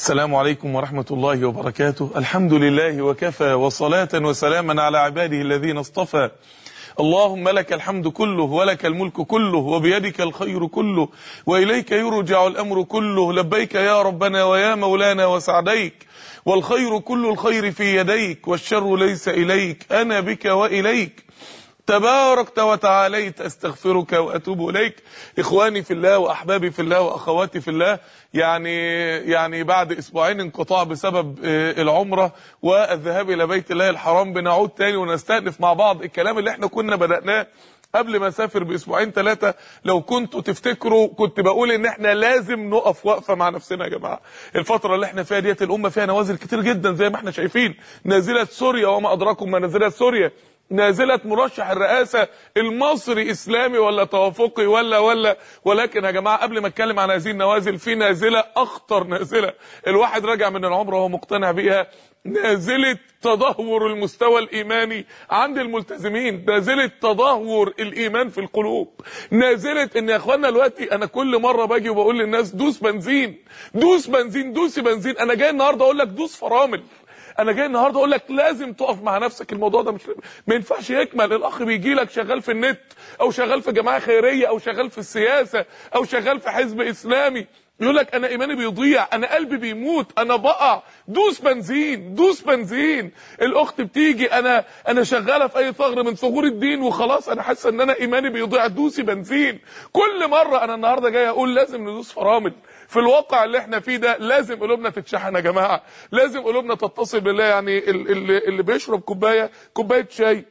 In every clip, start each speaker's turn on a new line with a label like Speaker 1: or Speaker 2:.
Speaker 1: السلام عليكم ورحمة الله وبركاته. الحمد لله وكفى، وصلاة وسلاما على عباده الذين اصطفى. اللهم لك الحمد كله ولك الملك كله وبيدك الخير كله وإليك يرجع الأمر كله. لبيك يا ربنا ويا مولانا وسعديك، والخير كل الخير في يديك والشر ليس إليك، أنا بك وإليك تباركت وتعاليت، استغفرك واتوب اليك. اخواني في الله واحبابي في الله واخواتي في الله، يعني بعد اسبوعين انقطاع بسبب العمره والذهاب الى بيت الله الحرام، بنعود تاني ونستأنف مع بعض الكلام اللي احنا كنا بدأناه قبل ما اسافر باسبوعين ثلاثه. لو كنتوا تفتكروا كنت بقول ان احنا لازم نقف وقفه مع نفسنا يا جماعه. الفتره اللي احنا فيها ديت الامه فيها نوازل كتير جدا زي ما احنا شايفين، نازله سوريا وما ادراكم ما نازله سوريا، نازلة مرشح الرئاسة المصري اسلامي ولا توافقي ولكن يا جماعة قبل ما اتكلم عن هذه النوازل، في نازلة اخطر نازلة الواحد راجع من العمرة وهو مقتنع بيها، نازلة تدهور المستوى الايماني عند الملتزمين، نازلة تدهور الايمان في القلوب، نازلة ان يا اخوانا دلوقتي انا كل مرة باجي وبقول للناس دوس بنزين دوس بنزين دوسي بنزين، انا جاي النهاردة اقول لك دوس فرامل، انا جاي النهارده اقول لك لازم تقف مع نفسك. الموضوع ده ما ينفعش يكمل. الاخ بيجي لك شغال في النت او شغال في جماعه خيريه او شغال في السياسه او شغال في حزب اسلامي، يقول لك انا ايماني بيضيع، انا قلبي بيموت، انا بقع، دوس بنزين دوس بنزين. الاخت بتيجي انا شغاله في اي ثغر من ثغور الدين وخلاص انا حاسه ان انا ايماني بيضيع، دوسي بنزين. كل مره انا النهارده جاي اقول لازم ندوس فرامل. في الواقع اللي احنا فيه ده لازم قلوبنا تتشحن يا جماعه، لازم قلوبنا تتصل بالله. يعني اللي بيشرب كوبايه شاي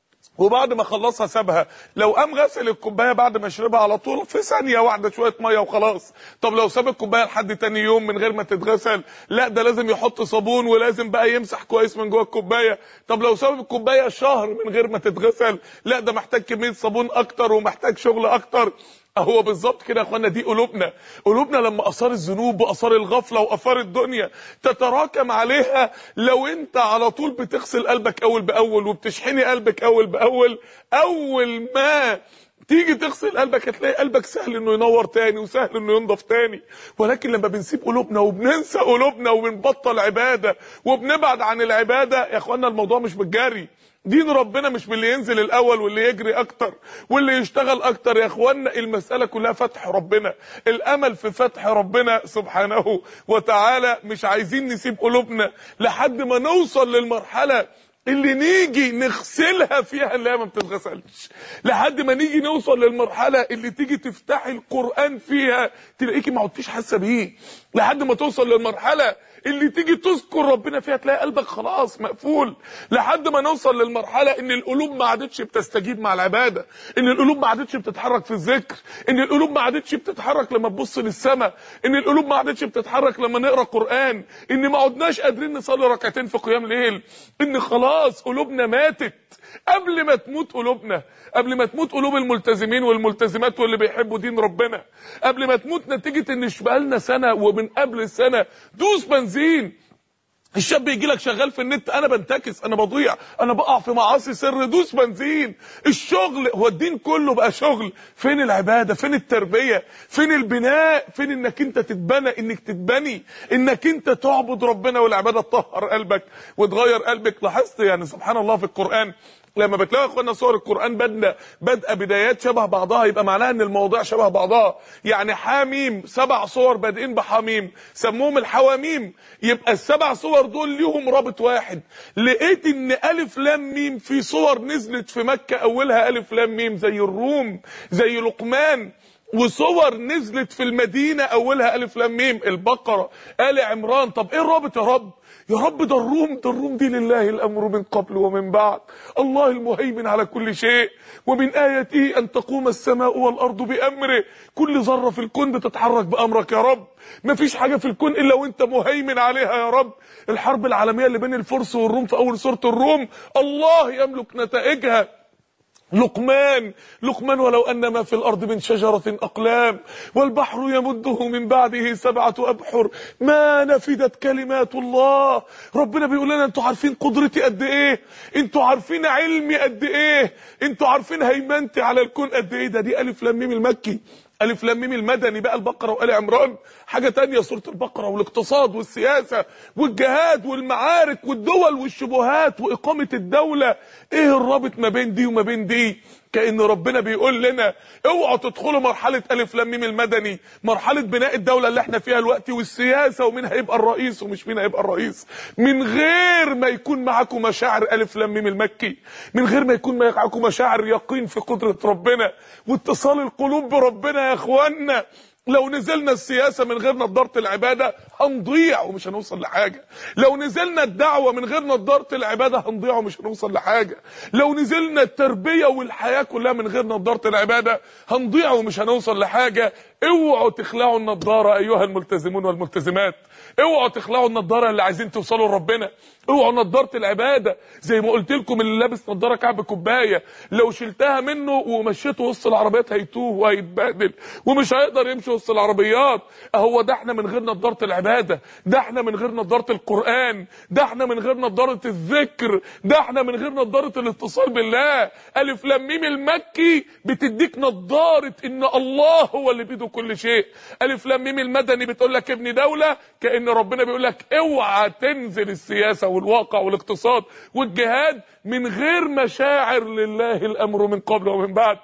Speaker 1: وبعد ما خلصها سابها، لو قام غسل الكوبايه بعد ما يشربها على طول في ثانيه واحده شويه ميه وخلاص. طب لو ساب الكوبايه لحد تاني يوم من غير ما تتغسل، لا ده لازم يحط صابون ولازم بقى يمسح كويس من جوه الكوبايه. طب لو ساب الكوبايه شهر من غير ما تتغسل، لا ده محتاج كميه صابون اكتر ومحتاج شغل اكتر. هو بالظبط كده يا اخوانا، دي قلوبنا لما اثار الذنوب واثار الغفله واثار الدنيا تتراكم عليها، لو انت على طول بتغسل قلبك اول باول وبتشحني قلبك اول باول، اول ما تيجي تغسل قلبك هتلاقي قلبك سهل انه ينور تاني وسهل انه ينضف تاني. ولكن لما بنسيب قلوبنا وبننسى قلوبنا وبنبطل عباده وبنبعد عن العباده يا اخوانا، الموضوع مش بالجري. دين ربنا مش باللي ينزل الاول واللي يجري اكتر واللي يشتغل اكتر يا اخوانا، المسألة كلها فتح ربنا، الامل في فتح ربنا سبحانه وتعالى. مش عايزين نسيب قلوبنا لحد ما نوصل للمرحلة اللي نيجي نغسلها فيها اللي هي ما بتتغسلش، لحد ما نيجي نوصل للمرحله اللي تيجي تفتحي القران فيها تلاقيكي ما عدتيش حاسه بيه، لحد ما توصل للمرحله اللي تيجي تذكر ربنا فيها تلاقي قلبك خلاص مقفول، لحد ما نوصل للمرحله ان القلوب ما عادتش بتستجيب مع العباده، ان القلوب ما عادتش بتتحرك في الذكر، ان القلوب ما عادتش بتتحرك لما تبص للسماء، ان القلوب ما عادتش بتتحرك لما نقرا قران، ان ما عدناش قادرين نصلي ركعتين في قيام ليل، ان خلاص قلوبنا ماتت قبل ما تموت قلوبنا، قبل ما تموت قلوب الملتزمين والملتزمات واللي بيحبوا دين ربنا، قبل ما تموت نتيجه ان بقالنا سنه ومن قبل السنه دوس بنزين. الشاب يجي لك شغال في النت، انا بنتكس، انا بضيع، انا بقع في معاصي سر، دوس بنزين. الشغل هو الدين كله بقى شغل، فين العباده؟ فين التربيه؟ فين البناء؟ فين انك انت تتبنى، انك تتبني، انك انت تعبد ربنا والعباده تطهر قلبك وتغير قلبك. لاحظت يعني سبحان الله في القران لما بتلاقوا يا اخوانا صور القران بدأ بدايات شبه بعضها، يبقى معناها ان المواضيع شبه بعضها. يعني حاميم 7 صور بادئين بحميم سموهم الحواميم، يبقى ال7 صور دول ليهم رابط واحد. لقيت ان الف لام ميم في صور نزلت في مكه اولها الف لام ميم زي الروم زي لقمان، وصور نزلت في المدينه اولها الف لام ميم البقره ال عمران. طب ايه الرابط يا رب؟ يا رب ده الروم دي لله الامر من قبل ومن بعد، الله المهيمن على كل شيء، ومن اياته ان تقوم السماء والارض بامره، كل ذره في الكون بتتحرك بامرك يا رب، مفيش حاجه في الكون الا وانت مهيمن عليها يا رب. الحرب العالميه اللي بين الفرس والروم في اول سوره الروم الله يملك نتائجها. لقمان ولو أن ما في الأرض من شجرة أقلام والبحر يمده من بعده 7 أبحر ما نفدت كلمات الله. ربنا بيقول لنا انتوا عارفين قدرتي قد ايه، انتوا عارفين علمي قد ايه، انتوا عارفين هيمنتي على الكون قد ايه. دي ألف لام ميم المكي. ألف لام ميم المدني بقى البقرة وآل عمران حاجة تانية، سورة البقرة والاقتصاد والسياسة والجهاد والمعارك والدول والشبهات وإقامة الدولة. إيه الرابط ما بين دي وما بين دي؟ كأن ربنا بيقول لنا اوعوا تدخلوا مرحلة ألف لام ميم المدني، مرحلة بناء الدولة اللي احنا فيها الوقت والسياسة ومين هيبقى الرئيس ومش مين هيبقى الرئيس، من غير ما يكون معاكم مشاعر ألف لام ميم المكي، من غير ما يكون معاكم مشاعر يقين في قدرة ربنا واتصال القلوب بربنا. يا اخوانا لو نزلنا السياسة من غير نضارة العبادة هنضيع ومش هنوصل لحاجة، لو نزلنا الدعوة من غير نضارة العبادة هنضيع ومش هنوصل لحاجة، لو نزلنا التربية والحياة كلها من غير نضارة العبادة هنضيع ومش هنوصل لحاجة. اوعوا تخلعوا النضارة ايها الملتزمون والملتزمات، اوعوا تخلعوا النضارة اللي عايزين توصلوا لربنا، اوعوا نضارة العبادة. زي ما قلت لكم اللي لابس نضارة كعب كوباية لو شلتها منه ومشيته وسط العربيات هيتوه وهيتبهدل ومش هيقدر يمشي وسط العربيات. اهو ده احنا من غير نضارة العبادة، ده احنا من غير نضارة القرآن، ده احنا من غير نضارة الذكر، ده احنا من غير نضارة الاتصال بالله. ألف لام ميم المكي بتديك نضارة ان الله هو اللي بيده كل شيء. ألف لام ميم المدني بتقول لك ابني دولة، كأن ربنا بيقول لك اوعى تنزل السياسة والواقع والاقتصاد والجهاد من غير مشاعر لله الامر من قبل ومن بعد.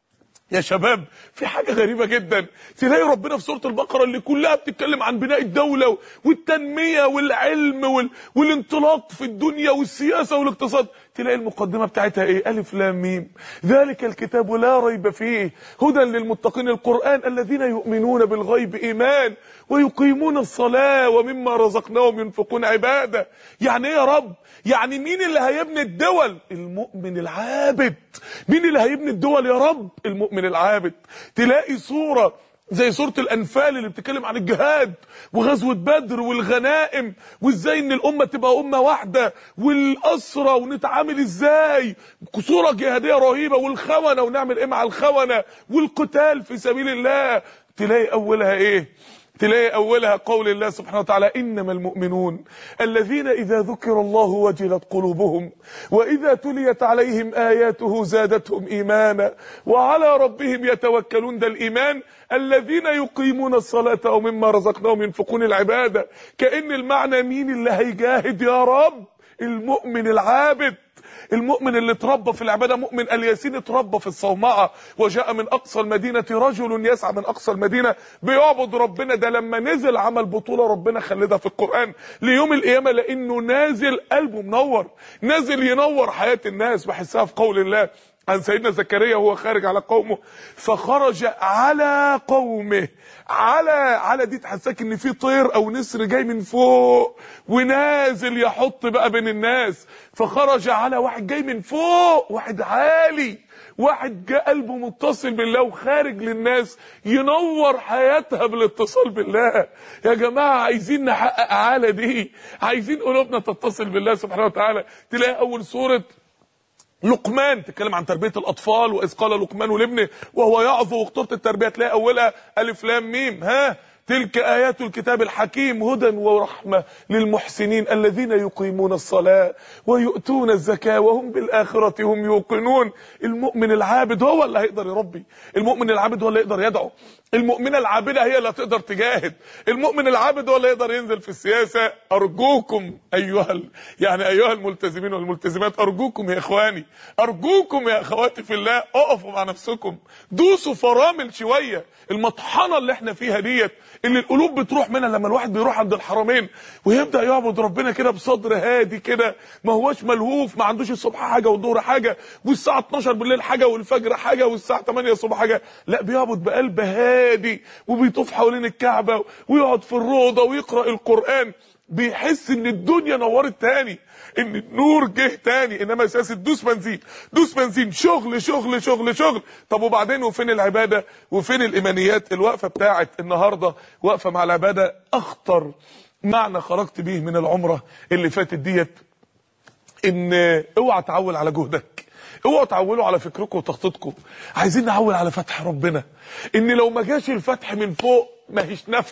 Speaker 1: يا شباب في حاجة غريبة جدا، تلاقي ربنا في سورة البقرة اللي كلها بتتكلم عن بناء الدولة والتنمية والعلم والانطلاق في الدنيا والسياسة والاقتصاد، تلاقي المقدمة بتاعتها ايه؟ ألف لام ميم ذلك الكتاب لا ريب فيه هدى للمتقين. القرآن الذين يؤمنون بالغيب إيمان ويقيمون الصلاة ومما رزقناهم ينفقون عبادة. يعني ايه يا رب؟ يعني مين اللي هيبني الدول؟ المؤمن العابد. مين اللي هيبني الدول يا رب؟ المؤمن العابد. تلاقي صورة زي سورة الأنفال اللي بتتكلم عن الجهاد وغزوة بدر والغنائم وازاي ان الأمة تبقى أمة واحدة والأسرة ونتعامل ازاي، صورة جهادية رهيبة، والخونة ونعمل ايه مع الخونة والقتال في سبيل الله. تلاقي أولها ايه؟ تلاقي أولها قول الله سبحانه وتعالى إنما المؤمنون الذين إذا ذكر الله وجلت قلوبهم وإذا تليت عليهم آياته زادتهم إيمانا وعلى ربهم يتوكلون. ده الإيمان الذين يقيمون الصلاة ومما رزقناهم ينفقون العبادة. كأن المعنى مين اللي هيجاهد يا رب؟ المؤمن العابد، المؤمن اللي اتربى في العباده. مؤمن الياسين اتربى في الصومعه وجاء من اقصى المدينه رجل يسعى من اقصى المدينه بيعبد ربنا. ده لما نزل عمل بطوله ربنا خلدها في القران ليوم القيامه لانه نازل قلبه منور، نازل ينور حياه الناس. بحسها في قول الله عن سيدنا زكريا وهو خارج على قومه فخرج على قومه. على دي تحسك ان في طير او نسر جاي من فوق ونازل يحط بقى بين الناس. فخرج على واحد جاي من فوق، واحد عالي، واحد جاء قلبه متصل بالله وخارج للناس ينور حياتها بالاتصال بالله. يا جماعة عايزين نحقق عالة دي، عايزين قلوبنا تتصل بالله سبحانه وتعالى. تلاقي اول سورة لقمان تتكلم عن تربية الأطفال، وإذ قال لقمان لابنه وهو يعظه وخطورة التربية. تلاقي أولها ألف لام ميم تلك آيات الكتاب الحكيم هدى ورحمة للمحسنين الذين يقيمون الصلاة ويؤتون الزكاة وهم بالآخرة هم يوقنون. المؤمن العابد هو اللي هيقدر يربي، المؤمن العابد هو اللي يقدر يدعو، المؤمنة العابدة هي اللي هتقدر تجاهد، المؤمن العابد هو اللي يقدر ينزل في السياسة. أرجوكم أيها الملتزمين والملتزمات، أرجوكم يا إخواني، أرجوكم يا أخواتي في الله، اقفوا مع نفسكم، دوسوا فرامل شوية. المطحنة اللي احنا فيها ديت اللي القلوب بتروح منها لما الواحد بيروح عند الحرمين ويبدأ يعبد ربنا كده بصدر هادي كده، ما هوش ملهوف، ما عندوش الصبح حاجة والظهر حاجة والساعة 12 بالليل حاجة والفجر حاجة والساعة 8 الصبح حاجة، لا بيعبد بقلب هادي وبيطوف حوالين الكعبة ويقعد في الروضة ويقرأ القرآن، بيحس ان الدنيا نورت تاني، ان النور جه تاني. انما سياسة دوس بنزين شغل شغل شغل شغل. طب وبعدين وفين العبادة وفين الايمانيات؟ الوقفة بتاعت النهاردة وقفة مع العبادة اخطر معنى خرجت بيه من العمرة اللي فاتت ديت، ان اوعى تعول على جهدك، اوعوا تعولوا على فكركم وتخطيطكم. عايزين نعول على فتح ربنا، ان لو ما جاش الفتح من فوق ما هيش نافعه،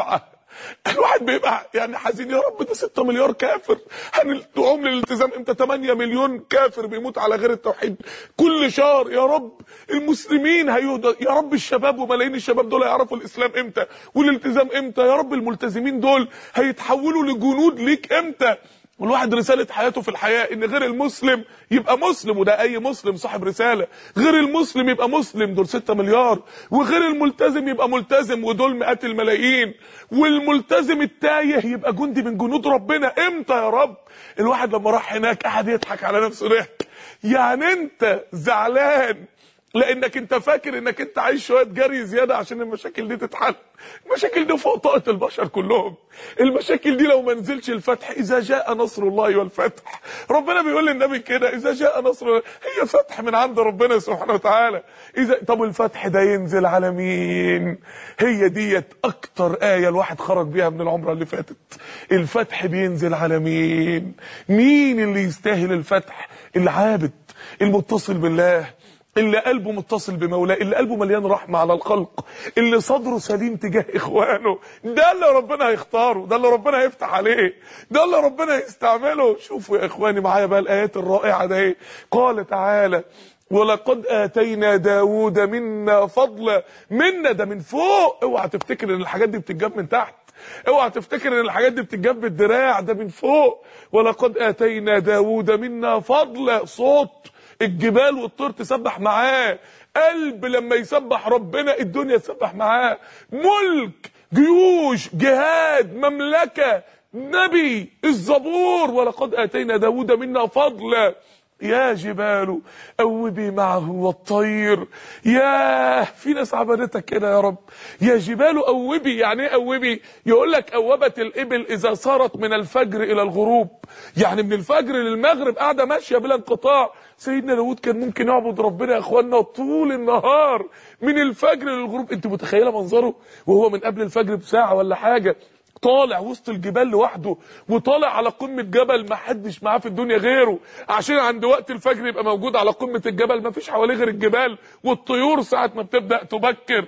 Speaker 1: الواحد بيبقى يعني حزين، يا رب ده 6 مليار كافر، هندعوهم للالتزام امتى؟ 8 مليون كافر بيموت على غير التوحيد كل شهر، يا رب المسلمين هيهدى، يا رب الشباب وملايين الشباب دول هيعرفوا الاسلام امتى والالتزام امتى، يا رب الملتزمين دول هيتحولوا لجنود ليك امتى. والواحد رسالة حياته في الحياة ان غير المسلم يبقى مسلم، وده اي مسلم صاحب رسالة، غير المسلم يبقى مسلم دول 6 مليار، وغير الملتزم يبقى ملتزم ودول مئات الملايين، والملتزم التايه يبقى جندي من جنود ربنا. امتى يا رب؟ الواحد لما راح هناك قعد يضحك على نفسه ضحك، يعني انت زعلان لانك انت فاكر انك انت عايش شويه جري زياده عشان المشاكل دي تتحل. المشاكل دي فوق طاقه البشر كلهم. المشاكل دي لو ما نزلش الفتح، اذا جاء نصر الله والفتح، ربنا بيقول للنبي كده، اذا جاء نصر الله، هي فتح من عند ربنا سبحانه وتعالى. طب الفتح ده ينزل على مين؟ هي ديت اكتر ايه الواحد خرج بيها من العمره اللي فاتت. الفتح بينزل على مين؟ مين اللي يستاهل الفتح؟ العابد المتصل بالله، اللي قلبه متصل بمولاه، اللي قلبه مليان رحمة على الخلق، اللي صدره سليم تجاه اخوانه. ده اللي ربنا هيختاره، ده اللي ربنا هيفتح عليه، ده اللي ربنا هيستعمله. شوفوا يا اخواني معايا بقى الايات الرائعة ده. قال تعالى: ولقد آتينا داود منا فضلا. منا ده من فوق، اوعى تفتكر ان الحاجات دي بتتجاب من تحت، اوعى تفتكر ان الحاجات دي بتتجاب بالدراع، ده من فوق. ولقد آتينا داود منا فضلا، صوت الجبال والطير تسبح معاه، قلب لما يسبح ربنا الدنيا تسبح معاه، ملك، جيوش، جهاد، مملكة، نبي، الزبور. ولقد آتينا داود منا فضلا. يا جبال أوبي معه والطير. ياه، في ناس عبدتك كده يا رب. يا جبال أوبي، يعني ايه أوبي؟ يقول لك أوبت الإبل إذا صارت من الفجر إلى الغروب، يعني من الفجر للمغرب قاعدة ماشية بلا انقطاع. سيدنا داود كان ممكن يعبد ربنا يا اخوانا طول النهار من الفجر للغروب. انت متخيله منظره وهو من قبل الفجر بساعه ولا حاجه طالع وسط الجبال لوحده، وطالع على قمه جبل ما حدش معاه في الدنيا غيره، عشان عند وقت الفجر يبقى موجود على قمه الجبل، ما فيش حواليه غير الجبال والطيور ساعه ما بتبدا تبكر،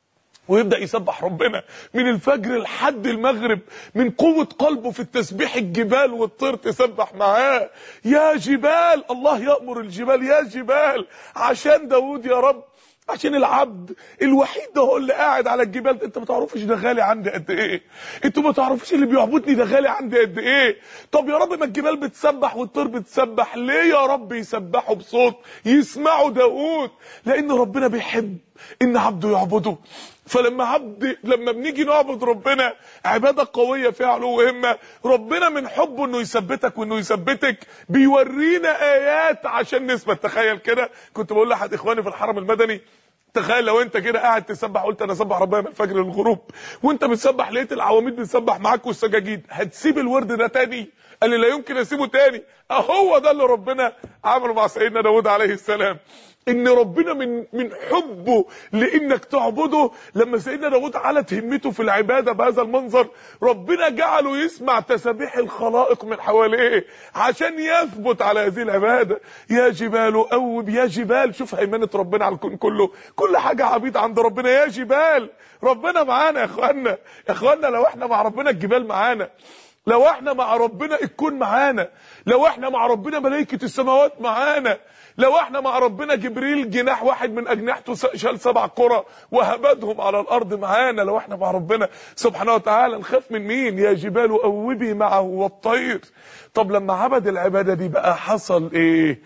Speaker 1: ويبدأ يسبح ربنا من الفجر لحد المغرب. من قوة قلبه في التسبيح الجبال والطير تسبح معاه. يا جبال، الله يأمر الجبال يا جبال عشان داود يا رب، عشان العبد الوحيد ده هو اللي قاعد على الجبال. انت ما تعرفش ده غالي عندي قد ايه، انتوا ما تعرفوش اللي بيعبدني ده غالي عندي قد ايه. طب يا رب ما الجبال بتسبح والطير بتسبح، ليه يا رب يسبحوا بصوت يسمعوا داود؟ لان ربنا بيحب ان عبده يعبده. فلما لما بنيجي نعبد ربنا عباده قويه فيها علو وهمه، ربنا من حبه انه يثبتك وانه يثبتك بيورينا ايات عشان نثبت. تخيل كده، كنت بقول لاحد اخواني في الحرم المدني، تخيل لو انت كده قاعد تسبح، قلت انا اسبح ربنا من الفجر للغروب، وانت بتسبح لقيت العواميد بتسبح معاك والسجاجيد، هتسيب الورد ده تاني؟ قال لي لا يمكن اسيبه تاني. اهو ده اللي ربنا عمله مع سيدنا داود عليه السلام، ان ربنا من حبه لانك تعبده، لما سيدنا داود علت همته في العباده بهذا المنظر، ربنا جعله يسمع تسابيح الخلائق من حواليه عشان يثبت على هذه العباده. يا جبال اوب، يا جبال، شوف هيمنه ربنا على الكون كله، كل حاجه عبيد عند ربنا. يا جبال، ربنا معانا يا اخوانا. يا اخوانا لو احنا مع ربنا الجبال معانا، لو احنا مع ربنا الكون معانا، لو احنا مع ربنا ملائكة السماوات معانا، لو احنا مع ربنا جبريل جناح واحد من اجنحته شال 7 قرى وهبدهم على الارض معانا. لو احنا مع ربنا سبحانه وتعالى نخاف من مين؟ يا جبال اوبي معه والطير. طب لما عبد العبادة دي بقى حصل ايه؟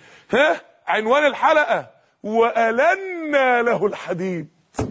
Speaker 1: عنوان الحلقة: وألنا له الحديد.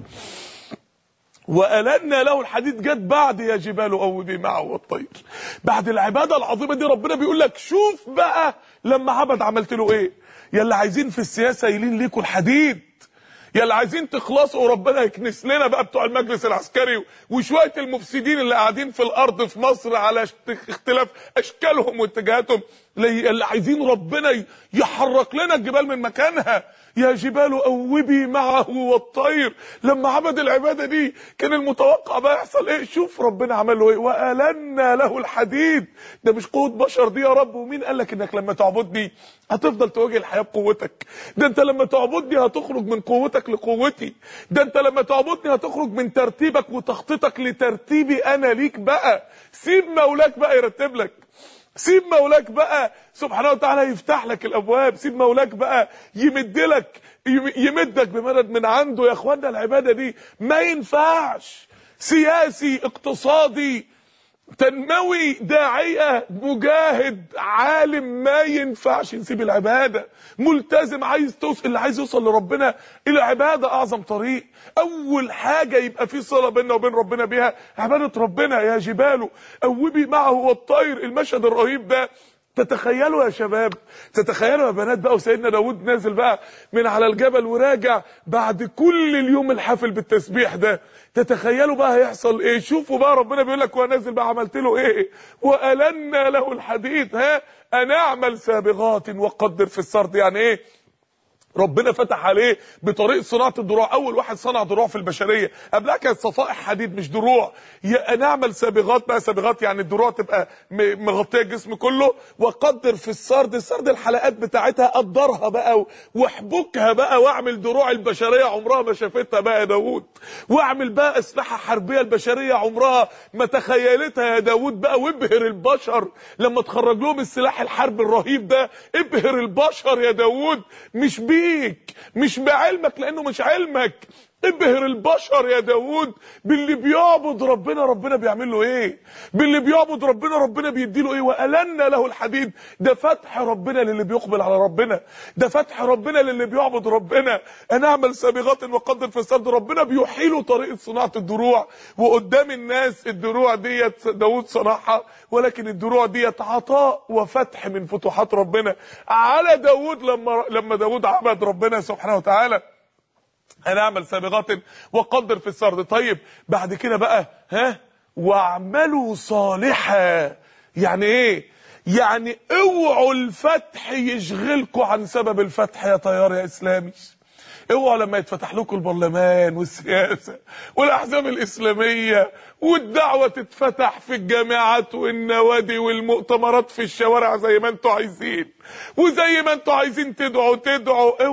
Speaker 1: وألنا له الحديد جت بعد يا جبال أوبي معه والطير. بعد العبادة العظيمة دي ربنا بيقول لك شوف بقى لما عبد عملت له ايه. يا اللي عايزين في السياسة يلين ليكوا الحديد، يا اللي عايزين تخلصوا وربنا يكنس لنا بقى بتوع المجلس العسكري وشوية المفسدين اللي قاعدين في الأرض في مصر على اختلاف أشكالهم واتجاهاتهم، اللي عايزين ربنا يحرك لنا الجبال من مكانها. يا جبال أوبي معه والطير. لما عمل العبادة دي كان المتوقع بقى يحصل ايه؟ شوف ربنا عمل له ايه، وألنا له الحديد. ده مش قوة بشر دي يا رب، ومين قال لك انك لما تعبدني هتفضل تواجه الحياة بقوتك؟ ده انت لما تعبدني هتخرج من قوتك لقوتي، ده انت لما تعبدني هتخرج من ترتيبك وتخطيطك لترتيبي انا ليك. بقى سيب مولاك بقى يرتب لك، سيب مولاك بقى سبحانه وتعالى يفتح لك الابواب، سيب مولاك بقى يمدك بمدد من عنده. يا اخوانا العبادة دي ما ينفعش سياسي، اقتصادي، تنموي، داعية، مجاهد، عالم، ما ينفعش نسيب العبادة. ملتزم اللي عايز يوصل لربنا العبادة اعظم طريق. اول حاجة يبقى في صلة بيننا وبين ربنا بيها عبادة ربنا. يا جبال أوبي معه والطير. المشهد الرهيب ده تتخيلوا يا شباب، تتخيلوا يا بنات بقى، وسيدنا داود نازل بقى من على الجبل وراجع بعد كل اليوم الحافل بالتسبيح ده. تتخيلوا بقى هيحصل ايه؟ شوفوا بقى ربنا بيقول لك وانا نازل بقى عملت له ايه؟ وألنا له الحديد. انا اعمل سابغات وقدر في السرد. يعني ايه؟ ربنا فتح عليه بطريقه صناعه الدروع. اول واحد صنع دروع في البشريه، قبلها كانت صفائح حديد مش دروع. نعمل سابغات بقى. سابغات يعني الدروع تبقى مغطيه الجسم كله. وقدر في السرد. السرد الحلقات بتاعتها قدرها بقى واحبكها بقى، واعمل دروع البشريه عمرها ما شافتها بقى يا داوود. واعمل بقى اسلحه حربيه البشريه عمرها ما تخيلتها يا داوود بقى. وابهر البشر لما تخرج لهم السلاح الحرب الرهيب ده. ابهر البشر يا داوود، مش بيك، مش بعلمك لانه مش علمك. ابهر البشر يا داوود باللي بيعبد ربنا، ربنا بيعمل له ايه؟ باللي بيعبد ربنا، ربنا بيدي له ايه؟ وألنا له الحديد. ده فتح ربنا للي بيقبل على ربنا، ده فتح ربنا للي بيعبد ربنا. انا اعمل سابغات وقدر في السرد. ربنا بيحيله طريقه صناعه الدروع، وقدام الناس الدروع ديت داوود صنعها، ولكن الدروع ديت عطاء وفتح من فتوحات ربنا على داوود لما داوود عبد ربنا سبحانه وتعالى. انا اعمل سابغات وقدر في السرد. طيب بعد كده بقى واعملوا صالحا. يعني ايه؟ يعني اوعوا الفتح يشغلكوا عن سبب الفتح يا تيار يا اسلامي. اوعوا لما يتفتح لكم البرلمان والسياسة والاحزاب الاسلامية والدعوة تتفتح في الجامعات والنوادي والمؤتمرات في الشوارع زي ما انتوا عايزين، وزي ما انتوا عايزين تدعوا.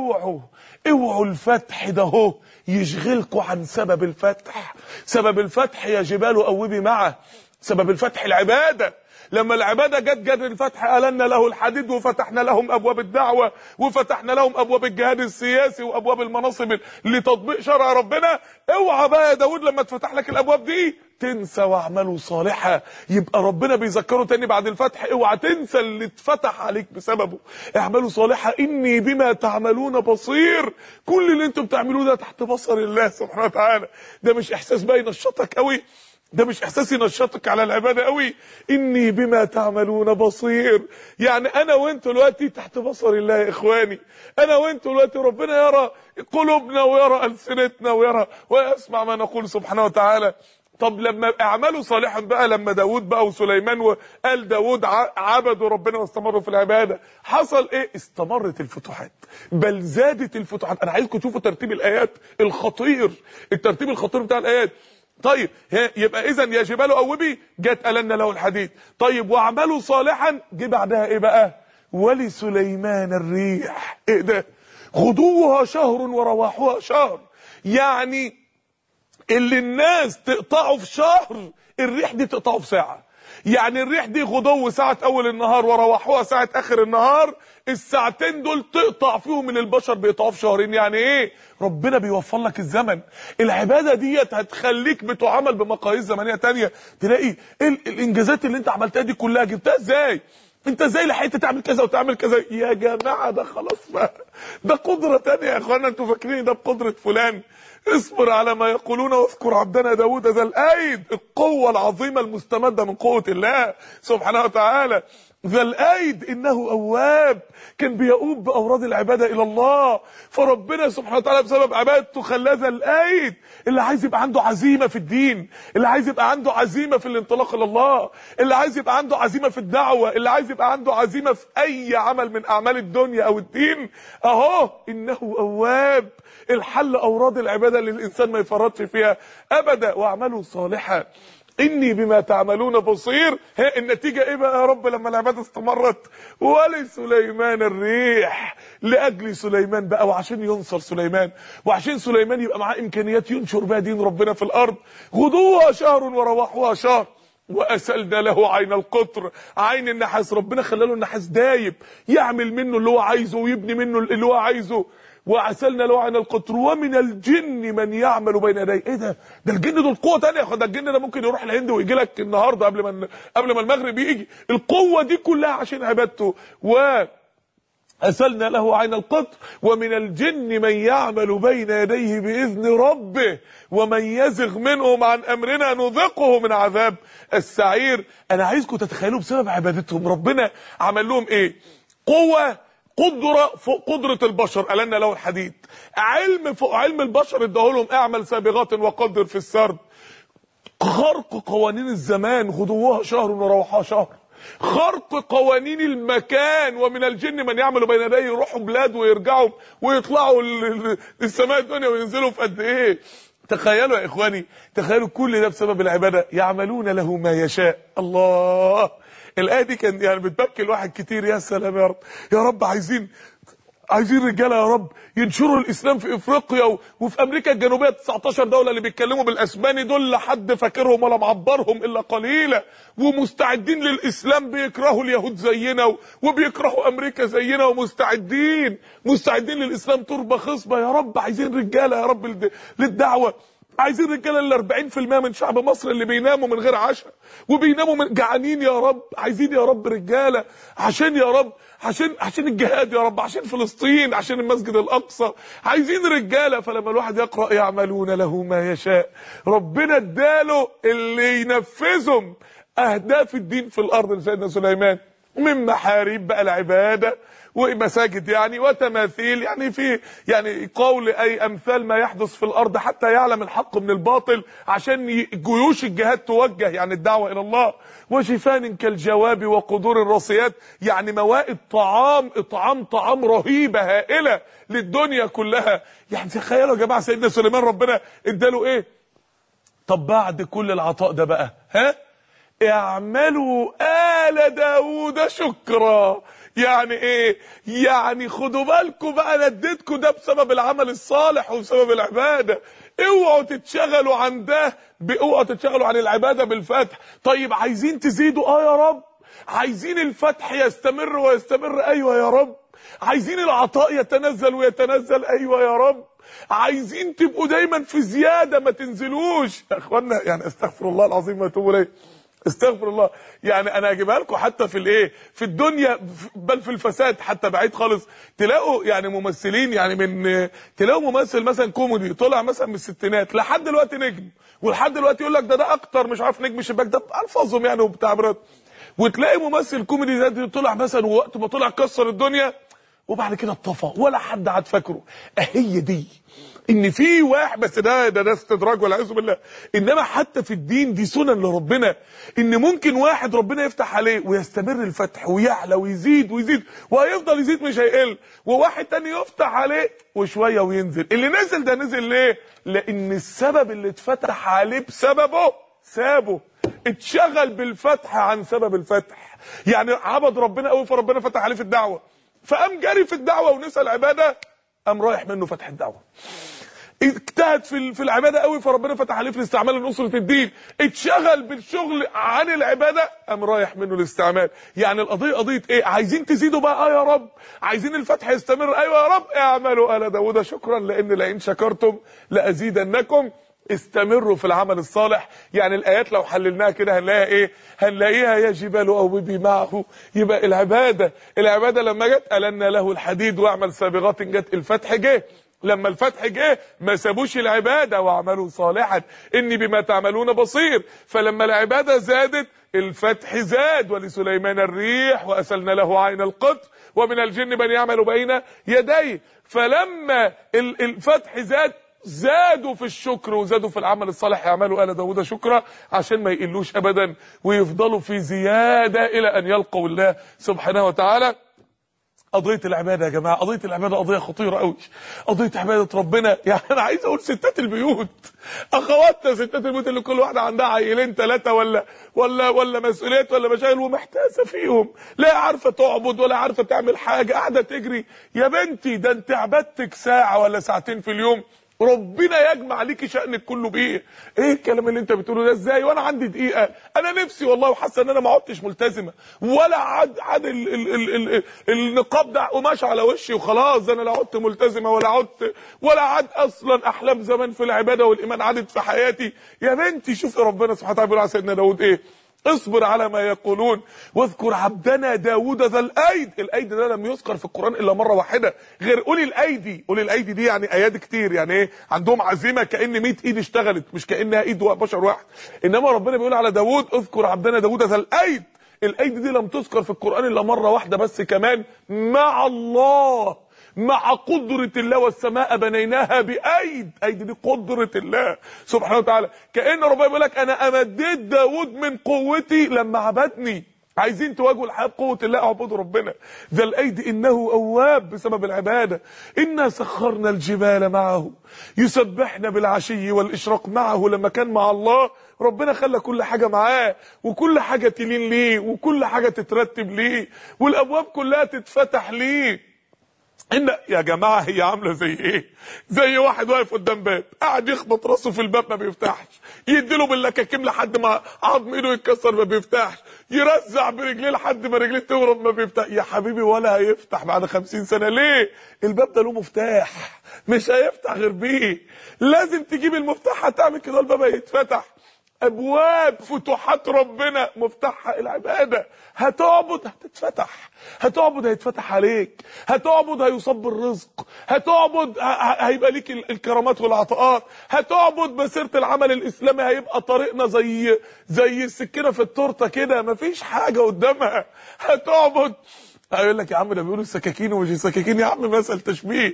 Speaker 1: اوعوا الفتح ده هو يشغلكوا عن سبب الفتح. سبب الفتح يا جبال أوبي معه. سبب الفتح العبادة. لما العبادة جت الفتح. ألنا له الحديد وفتحنا لهم أبواب الدعوة، وفتحنا لهم أبواب الجهاد السياسي وأبواب المناصب لتطبيق شرع ربنا. اوعى بقى يا داود لما تفتح لك الأبواب دي تنسى واعملوا صالحا. يبقى ربنا بيذكره تاني بعد الفتح. اوعى تنسى اللي اتفتح عليك بسببه. اعملوا صالحا اني بما تعملون بصير. كل اللي انتم بتعملوه ده تحت بصر الله سبحانه وتعالى. ده مش احساس بقى ينشطك قوي، ده مش احساس ينشطك على العباده قوي. اني بما تعملون بصير. يعني انا وانتوا دلوقتي تحت بصر الله يا اخواني. انا وانتوا دلوقتي ربنا يرى قلوبنا ويرى السنتنا ويسمع ما نقول سبحانه وتعالى. طب لما اعملوا صالحا بقى، لما داود بقى وسليمان وقال داود عبدوا ربنا واستمروا في العبادة، حصل ايه؟ استمرت الفتوحات، بل زادت الفتوحات. انا عايزكم تشوفوا ترتيب الايات الخطير، الترتيب الخطير بتاع الايات. طيب يبقى اذا يا جبال اوبي جت ألنا له الحديد. طيب واعملوا صالحا جه بعدها ايه بقى؟ ولسليمان الريح. ايه ده؟ غدوها شهر ورواحها شهر. يعني اللي الناس تقطعه في شهر الريح دي تقطعه في ساعة. يعني الريح دي غدو ساعة اول النهار ورواحها ساعة اخر النهار. الساعتين دول تقطع فيهم من البشر بيقطعوا في شهرين. يعني ايه؟ ربنا بيوفر لك الزمن. العبادة ديت هتخليك بتعامل بمقاييس زمنية تانية. تلاقي الانجازات اللي انت عملتها دي كلها جبتها ازاي؟ انت ازاي لحقت تعمل كذا وتعمل كذا؟ يا جماعة ده خلاص بقى، ده قدرة تانية يا اخوانا. انتوا فاكرين ده بقدرة فلان؟ اصبر على ما يقولون واذكر عبدنا داود ذا الايد. القوة العظيمة المستمدة من قوة الله سبحانه وتعالى. ذا الايد انه اواب. كان بيؤوب باوراد العبادة الى الله. فربنا سبحانه وتعالى بسبب عبادته خلاه ذا الايد. اللي عايز يبقى عنده عزيمة في الدين، اللي عايز يبقى عنده عزيمة في الانطلاق الى الله، اللي عايز يبقى عنده عزيمة في الدعوة، اللي عايز يبقى عنده عزيمة في اي عمل من اعمال الدنيا او الدين، اهو انه اواب. الحل اوراد العباده اللي الانسان ما يفرطش فيها ابدا. واعملوا صالحا اني بما تعملون بصير. النتيجه ايه بقى يا رب لما العباده استمرت؟ ولسليمان الريح، لاجل سليمان بقى، وعشان ينصر سليمان، وعشان سليمان يبقى معاه امكانيات ينشر بها دين ربنا في الارض. غدوها شهر ورواحها شهر. واسلنا له عين القطر، عين النحاس. ربنا خلاله النحاس دايب يعمل منه اللي هو عايزه ويبني منه اللي هو عايزه. وعسلنا له عين القطر. ومن الجن من يعمل بين يديه. ايه ده الجن دول قوه ثانيه. ده الجن ده ممكن يروح الهند ويجي لك النهارده قبل ما المغرب يجي. القوه دي كلها عشان عبادته. أسلنا له عين القطر. ومن الجن من يعمل بين يديه بإذن ربه ومن يزغ منهم عن أمرنا نذقه من عذاب السعير. أنا عايزكم تتخيلوا بسبب عبادتهم ربنا عمل لهم إيه. قدرة فوق قدرة البشر، ألنا له الحديد. علم فوق علم البشر اداهولهم، اعمل سابغات وقدر في السرد. خرق قوانين الزمان، غدوها شهر ورواحها شهر. خرق قوانين المكان. ومن الجن من يعمل بين يديه، يروحوا بلاد ويرجعوا ويطلعوا السماء الدنيا وينزلوا في قد ايه. تخيلوا يا اخواني، تخيلوا كل ده بسبب العباده. يعملون له ما يشاء. الله، الايه دي كان يعني بتبكي الواحد كتير. يا سلام يا رب، يا رب عايزين رجاله يا رب ينشروا الاسلام في افريقيا وفي امريكا الجنوبيه. 19 دوله اللي بيتكلموا بالاسباني دول لا حد فاكرهم ولا معبرهم الا قليلا، ومستعدين للاسلام. بيكرهوا اليهود زينا وبيكرهوا امريكا زينا، ومستعدين للاسلام تربه خصبه. يا رب عايزين رجاله يا رب للدعوه. عايزين رجاله ال 40% من شعب مصر اللي بيناموا من غير عشاء وبيناموا من جعانين. يا رب عايزين يا رب رجاله عشان يا رب عشان الجهاد يا رب، عشان فلسطين، عشان المسجد الاقصى. عايزين رجاله. فلما الواحد يقرا يعملون له ما يشاء، ربنا اداله اللي ينفذهم اهداف الدين في الارض لسيدنا سليمان، من محاريب بقى العباده ومساجد يعني وتماثيل، يعني في يعني قول اي امثال ما يحدث في الارض حتى يعلم الحق من الباطل، عشان جيوش الجهاد توجه يعني الدعوه الى الله. وشفان كالجواب وقدور الراسيات، يعني موائد طعام رهيبه هائله للدنيا كلها. يعني تخيلوا يا جماعه سيدنا سليمان ربنا اداله ايه. طب بعد كل العطاء ده بقى اعملوا آل داود شكرا. يعني ايه؟ يعني خدوا بالكم بقى، انا اديتكم ده بسبب العمل الصالح وبسبب العباده. اوعوا تتشغلوا عن ده، اوعوا تتشغلوا عن العباده بالفتح. طيب عايزين تزيدوا يا رب، عايزين الفتح يستمر ويستمر، ايوه يا رب. عايزين العطاء يتنزل ويتنزل، ايوه يا رب. عايزين تبقوا دايما في زياده ما تنزلوش يا اخوانا. يعني استغفر الله العظيم واتوب اليه، استغفر الله. يعني انا هجيبها لكم حتى في الايه، في الدنيا بل في الفساد حتى بعيد خالص. تلاقوا يعني ممثلين، يعني تلاقوا ممثل مثلا كوميدي طلع مثلا من الستينات لحد دلوقتي نجم، ولحد دلوقتي يقول لك ده اكتر مش عارف نجم الشباك ده الفاظهم يعني وبتعبيرات. وتلاقي ممثل كوميدي ده طلع مثلا ووقت ما طلع كسر الدنيا وبعد كده اتطفى ولا حد عاد فاكره. هي دي ان في واحد بس ده استدراج والعياذ بالله. انما حتى في الدين دي سنن لربنا، ان ممكن واحد ربنا يفتح عليه ويستمر الفتح ويعلى ويزيد وهيفضل يزيد مش هيقل، وواحد تاني يفتح عليه وشويه وينزل. اللي نزل ده نزل ليه؟ لان السبب اللي اتفتح عليه بسببه سابه، اتشغل بالفتح عن سبب الفتح. يعني عبد ربنا قوي فربنا فتح عليه في الدعوه، فقام جري في الدعوه ونسى العباده، قام رايح منه فتح الدعوه. اجتهد في العباده قوي فربنا فتح عليه في الاستعمال لنصره الدين. اتشغل بالشغل عن العباده، قام رايح منه الاستعمال. يعني القضيه قضيه ايه؟ عايزين تزيدوا بقى يا رب، عايزين الفتح يستمر، ايوه يا رب. اعملوا آل داود شكرا لان لئن شكرتم لازيدنكم. استمروا في العمل الصالح. يعني الايات لو حللناها كده هنلاقيها ايه؟ هنلاقيها يا جبال اوبي معه. يبقى العباده لما جت ألنا له الحديد واعمل سابغات، جت الفتح جه. لما الفتح جه ما سابوش العباده واعملوا صالحا اني بما تعملون بصير. فلما العباده زادت الفتح زاد. ولسليمان الريح واسلنا له عين القطر ومن الجن من يعمل بين يديه. فلما الفتح زادوا في الشكر وزادوا في العمل الصالح. يعملوا آل داود شكرا عشان ما يقلوش ابدا ويفضلوا في زياده الى ان يلقوا الله سبحانه وتعالى. قضية العبادة يا جماعة، قضية العبادة قضية خطيرة قوي. قضية عبادة ربنا، يعني أنا عايز أقول ستات البيوت، أخواتنا ستات البيوت اللي كل واحدة عندها عيلين ثلاثة ولا مسؤوليات ولا مشاغل ومحتاسة فيهم، لا عارفة تعبد ولا عارفة تعمل حاجة، قاعدة تجري. يا بنتي ده أنت عبادتك ساعة ولا ساعتين في اليوم، ربنا يجمع ليكي شأنك كله بيه. ايه الكلام اللي انت بتقوله ده؟ ازاي وانا عندي دقيقه؟ انا نفسي والله وحاسه ان انا ما عدتش ملتزمه، ولا عاد النقاب ده قماش على وشي وخلاص. ده انا لا عدت ملتزمه ولا عاد اصلا احلام زمان في العباده والايمان عادت في حياتي. يا بنتي شوفي ربنا سبحانه وتعالى بيقول على سيدنا داود ايه؟ اصبر على ما يقولون واذكر عبدنا داود ذا الايد. الايد ده لم يذكر في القران الا مره واحده غير اولي الايدي. اولي الايدي دي يعني ايادي كتير، يعني ايه؟ عندهم عزيمه كان 100 ايد اشتغلت، مش كانها ايد بشر واحد. انما ربنا بيقول على داود اذكر عبدنا داود ذا الايد. الايد دي لم تذكر في القران الا مره واحده بس، كمان مع الله، مع قدرة الله. والسماء بنيناها بأيد. أيد دي قدرة الله سبحانه وتعالى. كأن ربنا بيقول لك أنا أمديت داود من قوتي لما عبدني. عايزين تواجهوا الحياة بقوة الله، اعبدوا ربنا. ذا الأيد إنه أواب بسبب العبادة. إنا سخرنا الجبال معه يسبحنا بالعشي والإشراق معه. لما كان مع الله ربنا خلى كل حاجة معاه، وكل حاجة تلين ليه، وكل حاجة تترتب ليه، والأبواب كلها تتفتح ليه. ان يا جماعه هي عامله زي ايه؟ زي واحد واقف قدام باب قاعد يخبط راسه في الباب ما بيفتحش، يديله باللكاكيم لحد ما عظم ايده يتكسر ما بيفتحش، يرزع برجليه لحد ما رجليه تورم ما بيفتح. يا حبيبي ولا هيفتح بعد 50 سنه. ليه؟ الباب ده له مفتاح مش هيفتح غير بيه. لازم تجيب المفتاح، هتعمل كده الباب هيتفتح. ابواب فتوحات ربنا مفتاحها العباده. هتعبد هتتفتح، هتعبد هيتفتح عليك، هتعبد هيصب الرزق، هتعبد هيبقى ليك الكرامات والعطاءات، هتعبد مسيره العمل الاسلامي هيبقى طريقنا زي السكينه في التورته كده، مفيش حاجه قدامها. هتعبد هيقول لك يا عم ده بيقولوا السكاكين ومش السكاكين، يا عم مثل تشبيه.